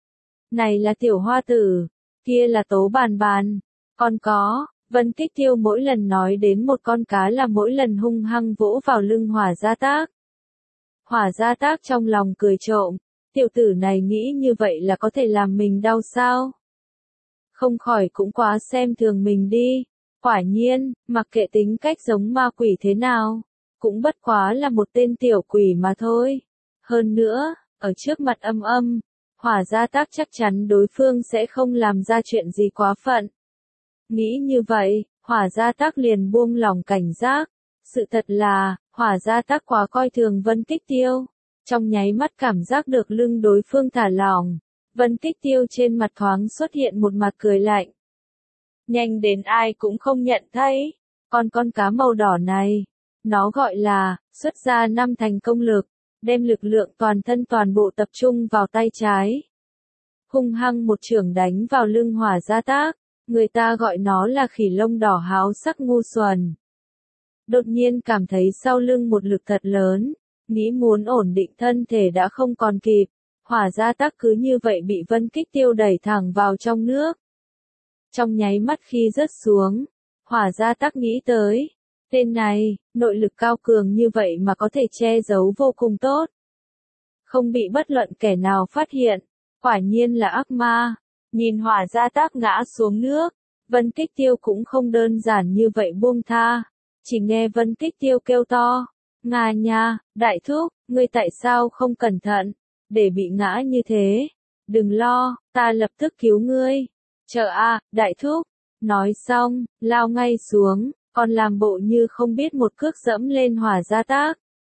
Này là Tiểu Hoa Tử, kia là Tố Bàn Bàn, còn có, Vân Kích Tiêu mỗi lần nói đến một con cá là mỗi lần hung hăng vỗ vào lưng Hỏa Gia Tác. Hỏa Gia Tác trong lòng cười trộm, tiểu tử này nghĩ như vậy là có thể làm mình đau sao? Không khỏi cũng quá xem thường mình đi. Quả nhiên, mặc kệ tính cách giống ma quỷ thế nào, cũng bất quá là một tên tiểu quỷ mà thôi. Hơn nữa, ở trước mặt Hỏa Gia Tác chắc chắn đối phương sẽ không làm ra chuyện gì quá phận. Nghĩ như vậy, Hỏa Gia Tác liền buông lòng cảnh giác. Sự thật là, Hỏa Gia Tác quá coi thường Vân Kích Tiêu. Trong nháy mắt cảm giác được lưng đối phương thả lỏng, Vân Kích Tiêu trên mặt thoáng xuất hiện một mặt cười lạnh. Nhanh đến ai cũng không nhận thấy, con cá màu đỏ này, nó gọi là, xuất ra 5 thành công lực, đem lực lượng toàn thân toàn bộ tập trung vào tay trái. Hung hăng một chưởng đánh vào lưng Hỏa Gia Tác, người ta gọi nó là khỉ lông đỏ háo sắc ngu xuẩn. Đột nhiên cảm thấy sau lưng một lực thật lớn, nghĩ muốn ổn định thân thể đã không còn kịp, Hỏa Gia Tác cứ như vậy bị Vân Kích Tiêu đẩy thẳng vào trong nước. Trong nháy mắt khi rớt xuống, Hỏa Gia Tác nghĩ tới, tên này, nội lực cao cường như vậy mà có thể che giấu vô cùng tốt. Không bị bất luận kẻ nào phát hiện, quả nhiên là ác ma. Nhìn Hỏa Gia Tác ngã xuống nước, Vân Kích Tiêu cũng không đơn giản như vậy buông tha, chỉ nghe Vân Kích Tiêu kêu to, ngà nha, đại thúc, ngươi tại sao không cẩn thận, để bị ngã như thế, đừng lo, ta lập tức cứu ngươi, chờ a, đại thúc, nói xong, lao ngay xuống, còn làm bộ như không biết một cước dẫm lên Hỏa Gia Tác.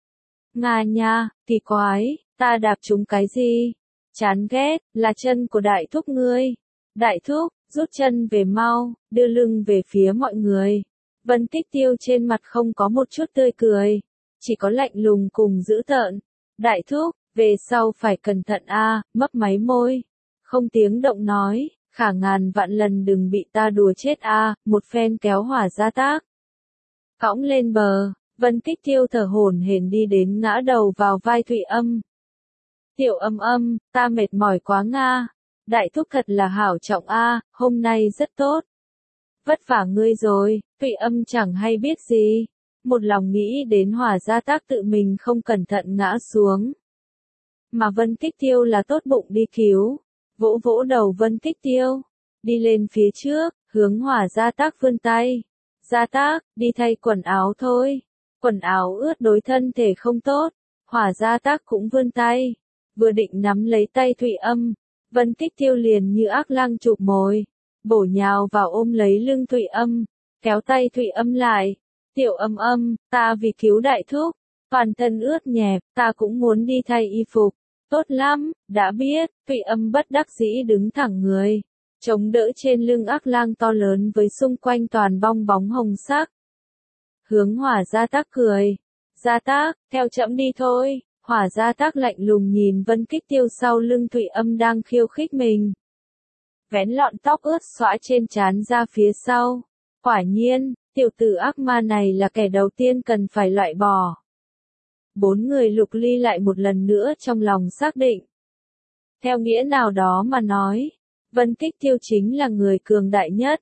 Ngà nha, kỳ quái, ta đạp trúng cái gì? Chán ghét, là chân của đại thúc ngươi. Đại thúc, rút chân về mau, đưa lưng về phía mọi người. Vân Kích Tiêu trên mặt không có một chút tươi cười, chỉ có lạnh lùng cùng dữ tợn. Đại thúc, về sau phải cẩn thận a, mấp máy môi. Không tiếng động nói, khả ngàn vạn lần đừng bị ta đùa chết a, một phen kéo Hỏa Gia Tác. Cõng lên bờ, Vân Kích Tiêu thở hổn hển đi đến ngã đầu vào vai Thụy Âm. Tiểu Âm Âm, ta mệt mỏi quá nga. Đại thúc thật là hảo trọng a, hôm nay rất tốt. Vất vả ngươi rồi, Thụy Âm chẳng hay biết gì. Một lòng nghĩ đến Hỏa Gia Tác tự mình không cẩn thận ngã xuống. Mà Vân Kích Tiêu là tốt bụng đi cứu. Vỗ vỗ đầu Vân Kích Tiêu. Đi lên phía trước, hướng Hỏa Gia Tác vươn tay. Gia Tác, đi thay quần áo thôi. Quần áo ướt đối thân thể không tốt. Hỏa Gia Tác cũng vươn tay. Vừa định nắm lấy tay Thụy Âm. Vân Kích Tiêu liền như ác lang chụp mồi. Bổ nhào vào ôm lấy lưng Thụy Âm. Kéo tay Thụy Âm lại. Tiểu Âm Âm, ta vì cứu đại thúc. Toàn thân ướt nhẹp, ta cũng muốn đi thay y phục. Tốt lắm, đã biết. Thụy Âm bất đắc dĩ đứng thẳng người. Chống đỡ trên lưng ác lang to lớn với xung quanh toàn bong bóng hồng sắc. Hướng Hỏa Gia Tác cười. Gia Tác, theo trẫm đi thôi. Hỏa Gia Tác lạnh lùng nhìn Vân Kích Tiêu sau lưng Thụy Âm đang khiêu khích mình. Vén lọn tóc ướt xõa trên trán ra phía sau. Quả nhiên, tiểu tử ác ma này là kẻ đầu tiên cần phải loại bỏ. Bốn người Lục Ly lại một lần nữa trong lòng xác định. Theo nghĩa nào đó mà nói, Vân Kích Tiêu chính là người cường đại nhất.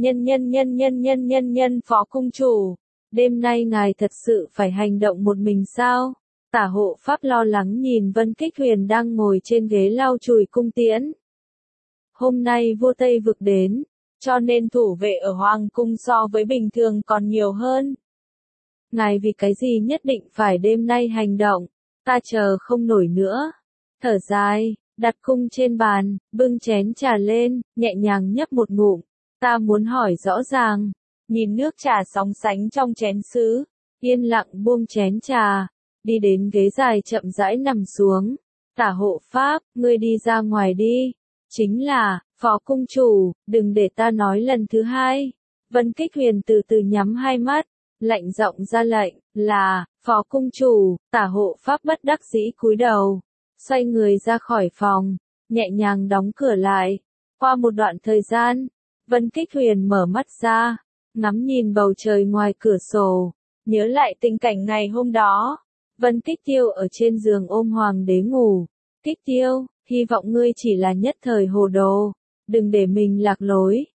Nhân phó cung chủ. Đêm nay ngài thật sự phải hành động một mình sao? Tả hộ pháp lo lắng nhìn Vân Kích Huyền đang ngồi trên ghế lau chùi cung tiễn. Hôm nay vua Tây Vực đến, cho nên thủ vệ ở Hoàng cung so với bình thường còn nhiều hơn. Ngài vì cái gì nhất định phải đêm nay hành động, ta chờ không nổi nữa. Thở dài, đặt cung trên bàn, bưng chén trà lên, nhẹ nhàng nhấp một ngụm. Ta muốn hỏi rõ ràng, nhìn nước trà sóng sánh trong chén sứ, yên lặng buông chén trà, đi đến ghế dài chậm rãi nằm xuống. Tả hộ pháp, ngươi đi ra ngoài đi. Chính là, phó cung chủ, đừng để ta nói lần thứ hai. Vân Kích Huyền từ từ nhắm hai mắt, lạnh giọng ra lệnh, là, phó cung chủ. Tả hộ pháp bất đắc dĩ cúi đầu, xoay người ra khỏi phòng, nhẹ nhàng đóng cửa lại. Qua một đoạn thời gian, Vân Kích Huyền mở mắt ra, ngắm nhìn bầu trời ngoài cửa sổ, nhớ lại tình cảnh ngày hôm đó. Vân Kích Tiêu ở trên giường ôm hoàng đế ngủ. Kích Tiêu, hy vọng ngươi chỉ là nhất thời hồ đồ, đừng để mình lạc lối.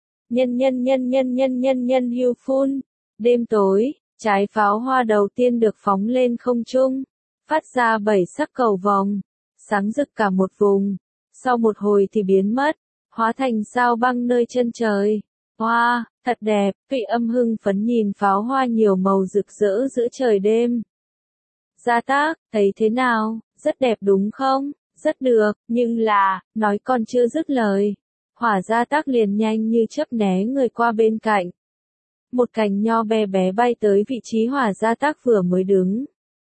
Nhân hưu phun. Đêm tối, trái pháo hoa đầu tiên được phóng lên không trung, phát ra 7 sắc cầu vòng, sáng rực cả một vùng. Sau một hồi thì biến mất, hóa thành sao băng nơi chân trời. Hoa, thật đẹp. Thụy Âm hưng phấn nhìn pháo hoa nhiều màu rực rỡ giữa trời đêm. Gia Tác, thấy thế nào? Rất đẹp đúng không? Rất được, nhưng là, nói còn chưa dứt lời. Hỏa Gia Tác liền nhanh như chớp né người qua bên cạnh. Một cành nho bé bé bay tới vị trí Hỏa Gia Tác vừa mới đứng.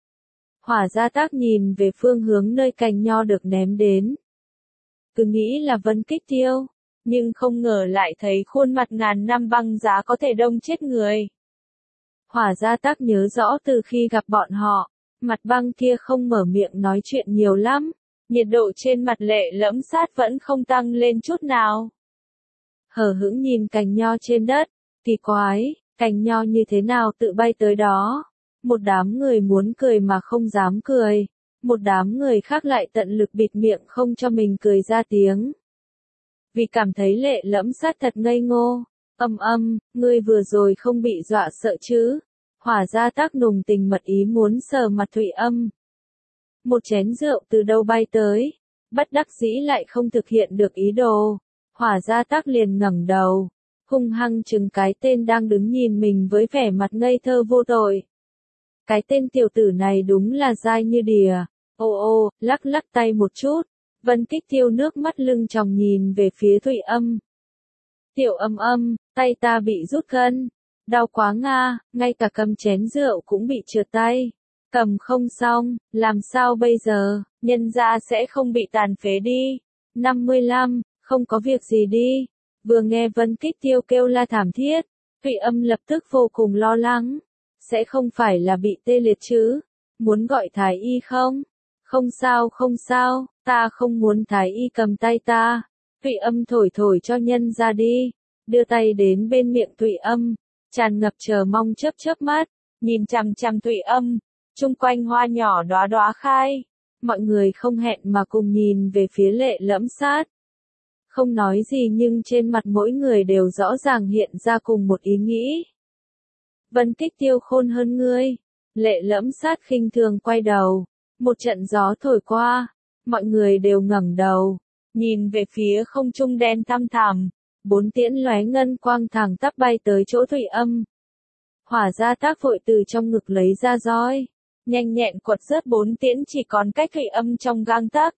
Hỏa Gia Tác nhìn về phương hướng nơi cành nho được ném đến. Cứ nghĩ là Vân Kích Tiêu, nhưng không ngờ lại thấy khuôn mặt ngàn năm băng giá có thể đông chết người. Hỏa Gia Tác nhớ rõ từ khi gặp bọn họ, mặt băng kia không mở miệng nói chuyện nhiều lắm, nhiệt độ trên mặt Lệ Lẫm Sát vẫn không tăng lên chút nào. Hờ hững nhìn cành nho trên đất, kỳ quái, cành nho như thế nào tự bay tới đó. Một đám người muốn cười mà không dám cười, một đám người khác lại tận lực bịt miệng không cho mình cười ra tiếng. Vì cảm thấy Lệ Lẫm Sát thật ngây ngô. Ngươi vừa rồi không bị dọa sợ chứ? Hỏa Gia Tác nùng tình mật ý muốn sờ mặt Thụy Âm. Một chén rượu từ đâu bay tới, bất đắc dĩ lại không thực hiện được ý đồ. Hỏa Gia Tác liền ngẩng đầu, hung hăng trừng cái tên đang đứng nhìn mình với vẻ mặt ngây thơ vô tội. Cái tên tiểu tử này đúng là dai như đìa. Ô, lắc lắc tay một chút, Vân Kích Tiêu nước mắt lưng tròng nhìn về phía Thụy Âm. Tiểu Âm, tay ta bị rút gân. Đau quá nga, ngay cả cầm chén rượu cũng bị trượt tay. Cầm không xong, làm sao bây giờ, nhân ra sẽ không bị tàn phế đi. 55, không có việc gì đi. Vừa nghe Vân Kích Tiêu kêu la thảm thiết, Thụy Âm lập tức vô cùng lo lắng. Sẽ không phải là bị tê liệt chứ? Muốn gọi thái y không? Không sao, ta không muốn thái y cầm tay ta. Thụy Âm thổi thổi cho nhân ra đi. Đưa tay đến bên miệng Thụy Âm, tràn ngập chờ mong chớp chớp mắt. nhìn chằm chằm Thụy Âm, chung quanh hoa nhỏ đóa đóa khai. Mọi người không hẹn mà cùng nhìn về phía Lệ Lẫm Sát. Không nói gì nhưng trên mặt mỗi người đều rõ ràng hiện ra cùng một ý nghĩ. Vân Kích Tiêu khôn hơn ngươi. Lệ Lẫm Sát khinh thường quay đầu. Một trận gió thổi qua. Mọi người đều ngẩng đầu. Nhìn về phía không trung đen thăm thẳm. 4 tiễn lóe ngân quang thẳng tắp bay tới chỗ Thụy Âm. Hỏa Gia Tác vội từ trong ngực lấy ra roi. Nhanh nhẹn quật rớt 4 tiễn chỉ còn cách Thụy Âm trong gang tấc.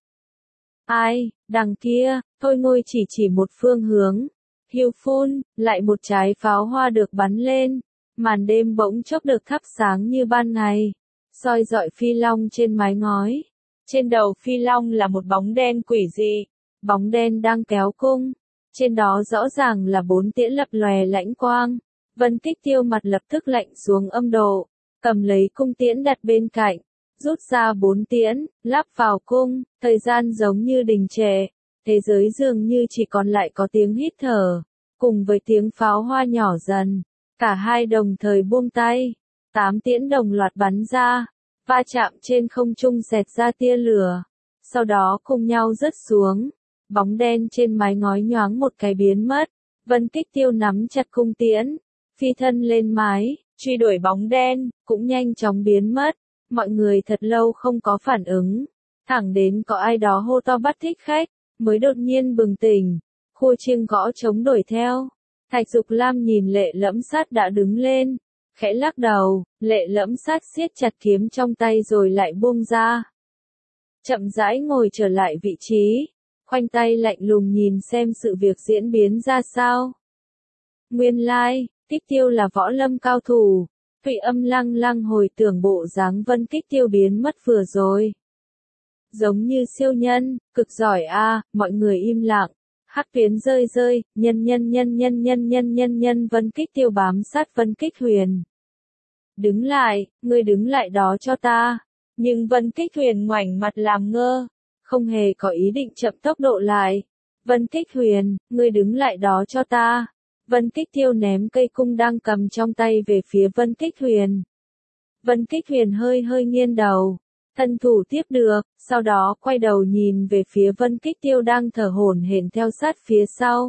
Ai, đằng kia, Thôi Ngôi chỉ một phương hướng. Hiu phun, lại một trái pháo hoa được bắn lên. Màn đêm bỗng chốc được thắp sáng như ban ngày. Soi rọi phi long trên mái ngói. Trên đầu phi long là một bóng đen quỷ dị. Bóng đen đang kéo cung. Trên đó rõ ràng là 4 tiễn lập lòe lãnh quang. Vân Kích Tiêu mặt lập tức lạnh xuống âm độ. Cầm lấy cung tiễn đặt bên cạnh. Rút ra 4 tiễn, lắp vào cung. Thời gian giống như đình trệ. Thế giới dường như chỉ còn lại có tiếng hít thở. Cùng với tiếng pháo hoa nhỏ dần. Cả hai đồng thời buông tay. 8 tiễn đồng loạt bắn ra. Va chạm trên không trung xẹt ra tia lửa. Sau đó cùng nhau rớt xuống. Bóng đen trên mái ngói nhoáng một cái biến mất. Vân Kích Tiêu nắm chặt cung tiễn. Phi thân lên mái, truy đuổi bóng đen, cũng nhanh chóng biến mất. Mọi người thật lâu không có phản ứng. Thẳng đến có ai đó hô to bắt thích khách, mới đột nhiên bừng tỉnh. Khua chiêng gõ trống đuổi theo. Thạch Dục Lam nhìn Lệ Lẫm Sát đã đứng lên. Khẽ lắc đầu, Lệ Lẫm Sát siết chặt kiếm trong tay rồi lại buông ra. Chậm rãi ngồi trở lại vị trí. Khoanh tay lạnh lùng nhìn xem sự việc diễn biến ra sao. Nguyên lai, Kích Tiêu là võ lâm cao thủ. Thụy Âm lăng lăng hồi tưởng bộ dáng Vân Kích Tiêu biến mất vừa rồi. Giống như siêu nhân, cực giỏi a, mọi người im lặng. Hắc tuyến rơi rơi, nhân Vân Kích Tiêu bám sát Vân Kích Huyền. Đứng lại, ngươi đứng lại đó cho ta. Nhưng Vân Kích Huyền ngoảnh mặt làm ngơ. Không hề có ý định chậm tốc độ lại. Vân Kích Huyền, ngươi đứng lại đó cho ta. Vân Kích Tiêu ném cây cung đang cầm trong tay về phía Vân Kích Huyền. Vân Kích Huyền hơi nghiêng đầu. Thân thủ tiếp được, sau đó quay đầu nhìn về phía Vân Kích Tiêu đang thở hổn hển theo sát phía sau.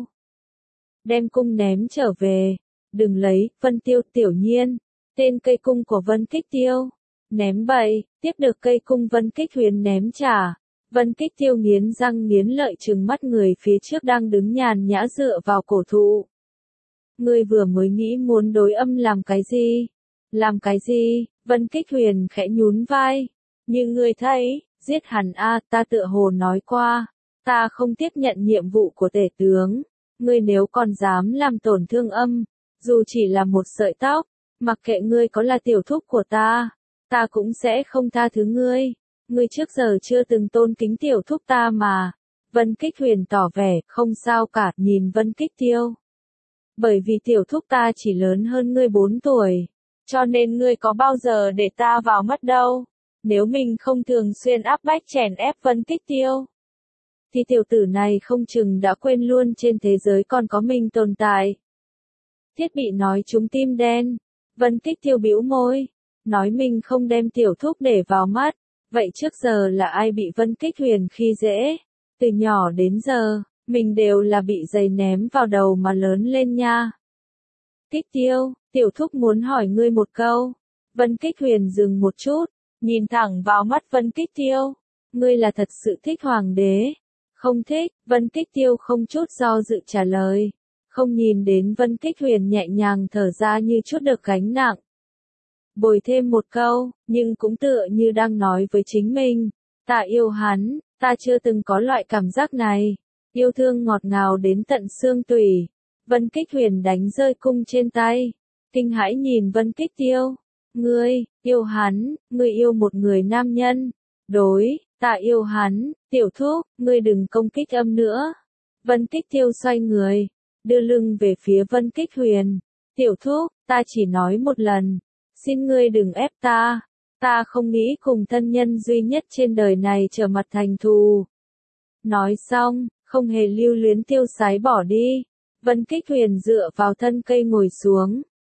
Đem cung ném trở về. Đừng lấy, Vân Tiêu tiểu nhiên. Tên cây cung của Vân Kích Tiêu. Ném bậy, tiếp được cây cung Vân Kích Huyền ném trả. Vân Kích Tiêu nghiến răng nghiến lợi trừng mắt người phía trước đang đứng nhàn nhã dựa vào cổ thụ. Ngươi vừa mới nghĩ muốn đối âm làm cái gì? Làm cái gì? Vân Kích Huyền khẽ nhún vai. Nhưng ngươi thấy, giết hắn a, ta tựa hồ nói qua. Ta không tiếp nhận nhiệm vụ của tể tướng. Ngươi nếu còn dám làm tổn thương âm, dù chỉ là một sợi tóc, mặc kệ ngươi có là tiểu thúc của ta cũng sẽ không tha thứ ngươi. Ngươi trước giờ chưa từng tôn kính tiểu thúc ta mà. Vân Kích Huyền tỏ vẻ, không sao cả, nhìn Vân Kích Tiêu. Bởi vì tiểu thúc ta chỉ lớn hơn ngươi 4 tuổi. Cho nên ngươi có bao giờ để ta vào mắt đâu. Nếu mình không thường xuyên áp bách chèn ép Vân Kích Tiêu, thì tiểu tử này không chừng đã quên luôn trên thế giới còn có mình tồn tại. Thiết bị nói trúng tim đen. Vân Kích Tiêu bĩu môi. Nói mình không đem tiểu thúc để vào mắt. Vậy trước giờ là ai bị Vân Kích Huyền khi dễ? Từ nhỏ đến giờ, mình đều là bị giày ném vào đầu mà lớn lên nha. Kích Tiêu, tiểu thúc muốn hỏi ngươi một câu. Vân Kích Huyền dừng một chút, nhìn thẳng vào mắt Vân Kích Tiêu. Ngươi là thật sự thích hoàng đế? Không thích, Vân Kích Tiêu không chút do dự trả lời. Không nhìn đến Vân Kích Huyền nhẹ nhàng thở ra như chút được gánh nặng. Bồi thêm một câu, nhưng cũng tựa như đang nói với chính mình. Ta yêu hắn, ta chưa từng có loại cảm giác này. Yêu thương ngọt ngào đến tận xương tủy. Vân Kích Huyền đánh rơi cung trên tay. Kinh hãi nhìn Vân Kích Tiêu. Ngươi, yêu hắn, ngươi yêu một người nam nhân. Đối, ta yêu hắn, tiểu thúc, ngươi đừng công kích âm nữa. Vân Kích Tiêu xoay người, đưa lưng về phía Vân Kích Huyền. Tiểu thúc, ta chỉ nói một lần. Xin ngươi đừng ép ta. Ta không nghĩ cùng thân nhân duy nhất trên đời này trở mặt thành thù. Nói xong, không hề lưu luyến tiêu sái bỏ đi. Vân Kích Huyền dựa vào thân cây ngồi xuống.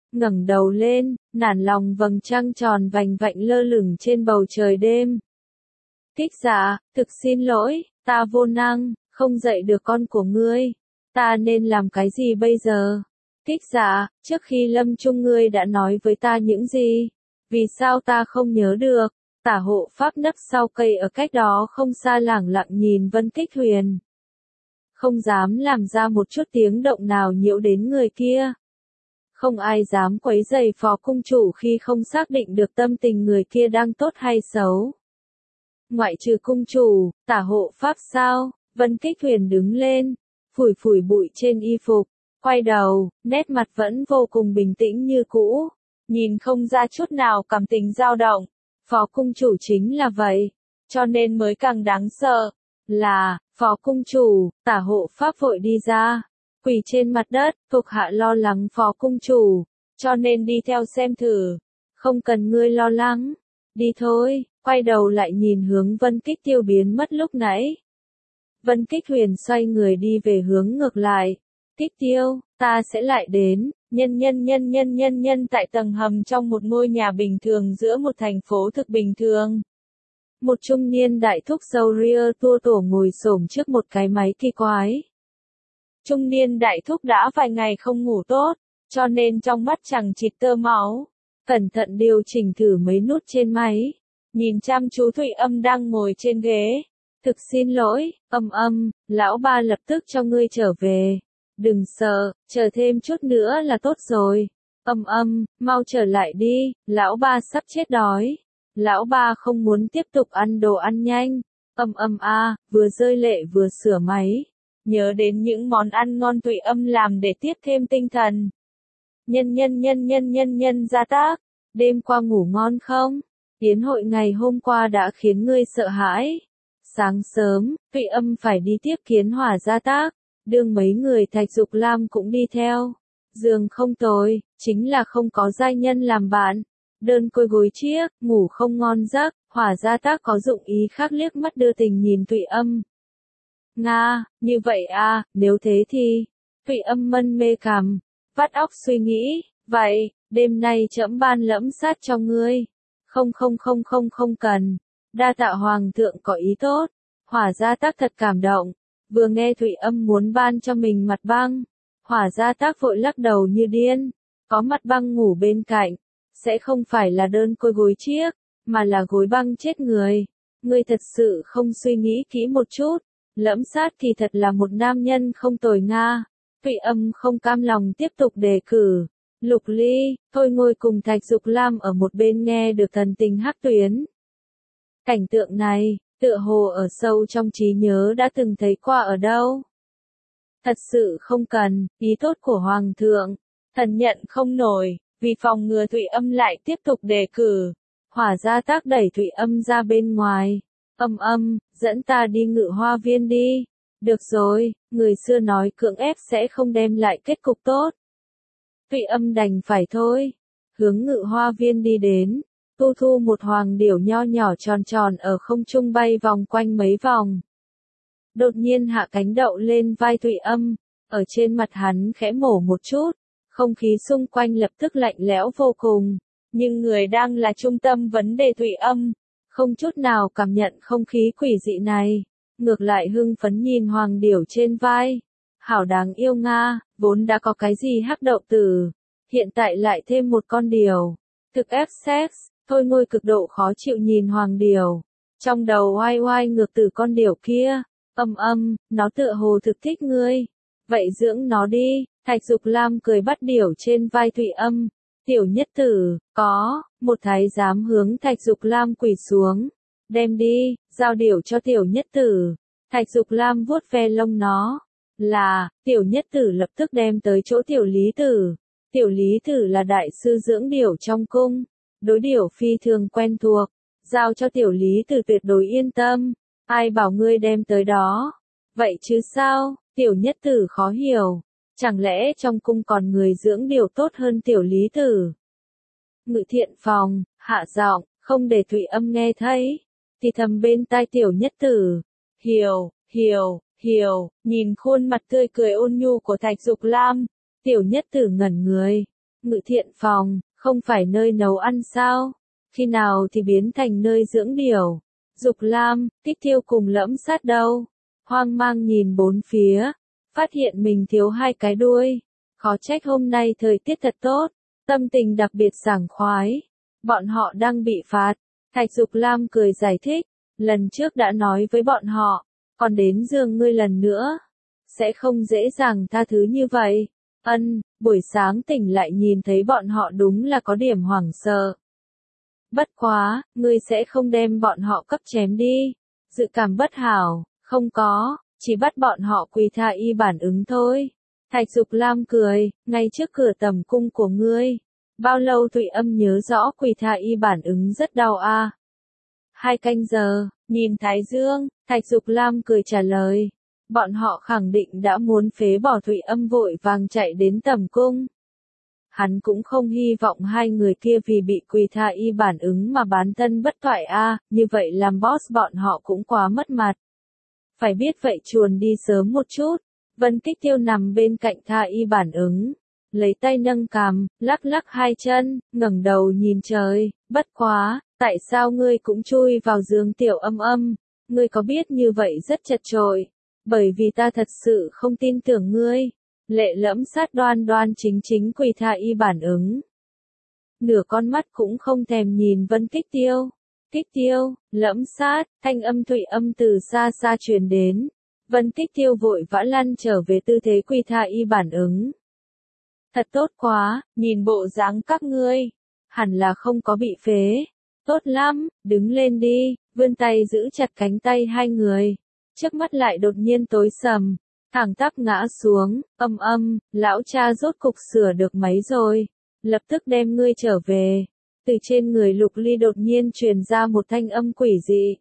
ngẩng đầu lên, nản lòng vầng trăng tròn vành vạnh lơ lửng trên bầu trời đêm. Kích Dạ, thực xin lỗi, ta vô năng, không dạy được con của ngươi. Ta nên làm cái gì bây giờ? Kích Dạ, trước khi lâm chung ngươi đã nói với ta những gì? Vì sao ta không nhớ được? Tả hộ pháp nấp sau cây ở cách đó không xa lẳng lặng nhìn Vân Kích Huyền. Không dám làm ra một chút tiếng động nào nhiễu đến người kia. Không ai dám quấy rầy phó cung chủ khi không xác định được tâm tình người kia đang tốt hay xấu. Ngoại trừ cung chủ, tả hộ pháp sao? Vân Kích Huyền đứng lên, phủi phủi bụi trên y phục, quay đầu, nét mặt vẫn vô cùng bình tĩnh như cũ, nhìn không ra chút nào cảm tình dao động. Phó cung chủ chính là vậy, cho nên mới càng đáng sợ. Là, phó cung chủ, tả hộ pháp vội đi ra, quỳ trên mặt đất, thuộc hạ lo lắng phó cung chủ, cho nên đi theo xem thử. Không cần ngươi lo lắng, đi thôi, quay đầu lại nhìn hướng Vân Kích Tiêu biến mất lúc nãy. Vân Kích Huyền xoay người đi về hướng ngược lại. Kích Tiêu, ta sẽ lại đến. Nhân tại tầng hầm trong một ngôi nhà bình thường giữa một thành phố thực bình thường. Một trung niên đại thúc râu ria tua tổ ngồi xổm trước một cái máy kỳ quái. Trung niên đại thúc đã vài ngày không ngủ tốt, cho nên trong mắt chẳng chịt tơ máu. Cẩn thận điều chỉnh thử mấy nút trên máy. Nhìn chăm chú Thụy Âm đang ngồi trên ghế. Thực xin lỗi, lão ba lập tức cho ngươi trở về. Đừng sợ, chờ thêm chút nữa là tốt rồi. Mau trở lại đi, lão ba sắp chết đói. Lão ba không muốn tiếp tục ăn đồ ăn nhanh. Vừa rơi lệ vừa sửa máy. Nhớ đến những món ăn ngon Thụy Âm làm để tiếp thêm tinh thần. Nhân gia tác. Đêm qua ngủ ngon không? Yến hội ngày hôm qua đã khiến ngươi sợ hãi. Sáng sớm, Thụy Âm phải đi tiếp Kiến Hỏa gia tác. Đương mấy người Thạch Dục Lam cũng đi theo. Giường không tồi, chính là không có giai nhân làm bạn. Đơn côi gối chiếc, ngủ không ngon giấc, Hỏa gia tác có dụng ý khác liếc mắt đưa tình nhìn Thụy Âm. Nga, như vậy à, nếu thế thì... Thụy Âm mân mê cằm, vắt óc suy nghĩ, vậy, đêm nay trẫm ban lẫm sát cho ngươi. Không cần. Đa tạ hoàng thượng có ý tốt. Hỏa gia tác thật cảm động. Vừa nghe Thụy Âm muốn ban cho mình mặt băng, Hỏa gia tác vội lắc đầu như điên. Có mặt băng ngủ bên cạnh, sẽ không phải là đơn côi gối chiếc, mà là gối băng chết người. Ngươi thật sự không suy nghĩ kỹ một chút. Lẫm sát thì thật là một nam nhân không tồi Nga. Thụy Âm không cam lòng tiếp tục đề cử. Lục Ly, thôi ngồi cùng Thạch Dục Lam ở một bên nghe được thần tình hắc tuyến. Cảnh tượng này, tựa hồ ở sâu trong trí nhớ đã từng thấy qua ở đâu. Thật sự không cần, ý tốt của Hoàng thượng. Thần nhận không nổi, vì phòng ngừa Thụy Âm lại tiếp tục đề cử. Hỏa gia tác đẩy Thụy Âm ra bên ngoài. Dẫn ta đi Ngự Hoa Viên đi. Được rồi, người xưa nói cưỡng ép sẽ không đem lại kết cục tốt. Thụy Âm đành phải thôi. Hướng Ngự Hoa Viên đi đến. Tu thu một hoàng điểu nho nhỏ tròn tròn ở không trung bay vòng quanh mấy vòng. Đột nhiên hạ cánh đậu lên vai Thụy Âm, ở trên mặt hắn khẽ mổ một chút, không khí xung quanh lập tức lạnh lẽo vô cùng, nhưng người đang là trung tâm vấn đề Thụy Âm, không chút nào cảm nhận không khí quỷ dị này, ngược lại hưng phấn nhìn hoàng điểu trên vai. Hảo đáng yêu Nga, vốn đã có cái gì hắc đậu tử, hiện tại lại thêm một con điểu. Thực ép sex. Thôi ngồi cực độ khó chịu nhìn hoàng điểu. Trong đầu oai oai ngược từ con điểu kia. Nó tựa hồ thực thích ngươi. Vậy dưỡng nó đi. Thạch Dục Lam cười bắt điểu trên vai Thụy Âm. Tiểu nhất tử, có. Một thái giám hướng Thạch Dục Lam quỳ xuống. Đem đi, giao điểu cho tiểu nhất tử. Thạch Dục Lam vuốt ve lông nó. Là, tiểu nhất tử lập tức đem tới chỗ tiểu lý tử. Tiểu lý tử là đại sư dưỡng điểu trong cung. Đối điểu phi thường quen thuộc, giao cho tiểu lý tử tuyệt đối yên tâm, ai bảo ngươi đem tới đó. Vậy chứ sao, tiểu nhất tử khó hiểu, chẳng lẽ trong cung còn người dưỡng điểu tốt hơn tiểu lý tử. Ngự thiện phòng, hạ giọng, không để Thụy Âm nghe thấy, thì thầm bên tai tiểu nhất tử. Hiểu, nhìn khuôn mặt tươi cười ôn nhu của Thạch Dục Lam, tiểu nhất tử ngẩn người. Ngự thiện phòng, không phải nơi nấu ăn sao? Khi nào thì biến thành nơi dưỡng điểu? Dục Lam, Tích Tiêu cùng Lẫm Sát đâu? Hoang mang nhìn bốn phía, phát hiện mình thiếu hai cái đuôi. Khó trách hôm nay thời tiết thật tốt, tâm tình đặc biệt sảng khoái. Bọn họ đang bị phạt. Thạch Dục Lam cười giải thích, lần trước đã nói với bọn họ, còn đến giường ngươi lần nữa, sẽ không dễ dàng tha thứ như vậy. Buổi sáng tỉnh lại nhìn thấy bọn họ đúng là có điểm hoảng sợ. Bất quá, ngươi sẽ không đem bọn họ cấp chém đi. Dự cảm bất hảo, không có, chỉ bắt bọn họ quỳ tha y bản ứng thôi. Thạch Dục Lam cười, ngay trước cửa tầm cung của ngươi. Bao lâu Thụy Âm nhớ rõ quỳ tha y bản ứng rất đau a. 2 canh giờ, nhìn Thái Dương, Thạch Dục Lam cười trả lời. Bọn họ khẳng định đã muốn phế bỏ Thụy Âm vội vàng chạy đến tầm cung. Hắn cũng không hy vọng hai người kia vì bị quỳ tha y bản ứng mà bán thân bất toại a, như vậy làm boss bọn họ cũng quá mất mặt. Phải biết vậy chuồn đi sớm một chút. Vân Tích Tiêu nằm bên cạnh tha y bản ứng, lấy tay nâng cằm, lắc lắc hai chân, ngẩng đầu nhìn trời, bất quá, tại sao ngươi cũng chui vào giường Tiểu Âm Âm? Ngươi có biết như vậy rất chật chội, bởi vì ta thật sự không tin tưởng ngươi. Lệ Lẫm Sát đoan đoan chính chính quỳ tha y bản ứng. Nửa con mắt cũng không thèm nhìn Vân Tích Tiêu. Tích Tiêu, Lẫm Sát, thanh âm Thụy Âm từ xa xa truyền đến. Vân Tích Tiêu vội vã lăn trở về tư thế quỳ tha y bản ứng. Thật tốt quá, nhìn bộ dáng các ngươi, hẳn là không có bị phế. Tốt lắm, đứng lên đi, vươn tay giữ chặt cánh tay hai người. Trước mắt lại đột nhiên tối sầm, thẳng tắp ngã xuống, lão cha rốt cục sửa được máy rồi, lập tức đem ngươi trở về. Từ trên người Lục Ly đột nhiên truyền ra một thanh âm quỷ dị.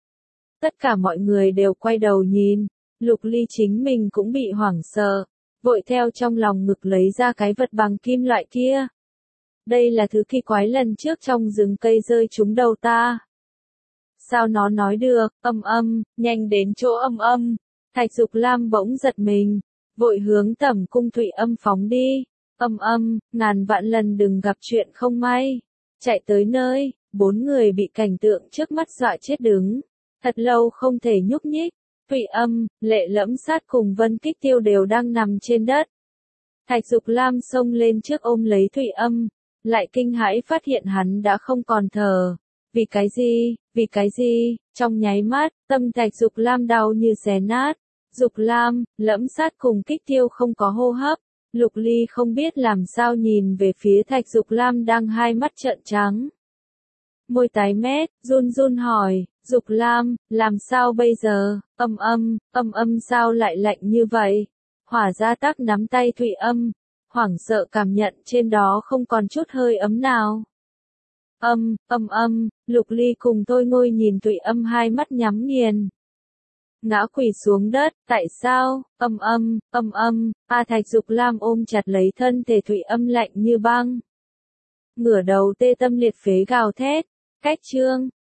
Tất cả mọi người đều quay đầu nhìn, Lục Ly chính mình cũng bị hoảng sợ, vội theo trong lòng ngực lấy ra cái vật bằng kim loại kia. Đây là thứ kỳ quái lần trước trong rừng cây rơi trúng đầu ta. Sao nó nói được, nhanh đến chỗ Thạch Dục Lam bỗng giật mình, vội hướng tẩm cung Thụy Âm phóng đi. Ngàn vạn lần đừng gặp chuyện không may. Chạy tới nơi, 4 người bị cảnh tượng trước mắt dọa chết đứng. Thật lâu không thể nhúc nhích. Thụy Âm, Lệ Lẫm Sát cùng Vân Tích Tiêu đều đang nằm trên đất. Thạch Dục Lam xông lên trước ôm lấy Thụy Âm, lại kinh hãi phát hiện hắn đã không còn thở. Vì cái gì, trong nháy mắt, tâm Thạch Dục Lam đau như xé nát. Dục Lam, Lẫm Sát cùng Tích Tiêu không có hô hấp. Lục Ly không biết làm sao nhìn về phía Thạch Dục Lam đang hai mắt trợn trắng. Môi tái mét, run run hỏi, Dục Lam, làm sao bây giờ, sao lại lạnh như vậy? Hỏa Gia Tắc nắm tay Thụy Âm, hoảng sợ cảm nhận trên đó không còn chút hơi ấm nào. Lục Ly cùng Thôi Ngôi nhìn Thụy Âm hai mắt nhắm nghiền. Ngã quỳ xuống đất, tại sao, Thạch Dục Lam ôm chặt lấy thân thể Thụy Âm lạnh như băng. Ngửa đầu tê tâm liệt phế gào thét, cách chương,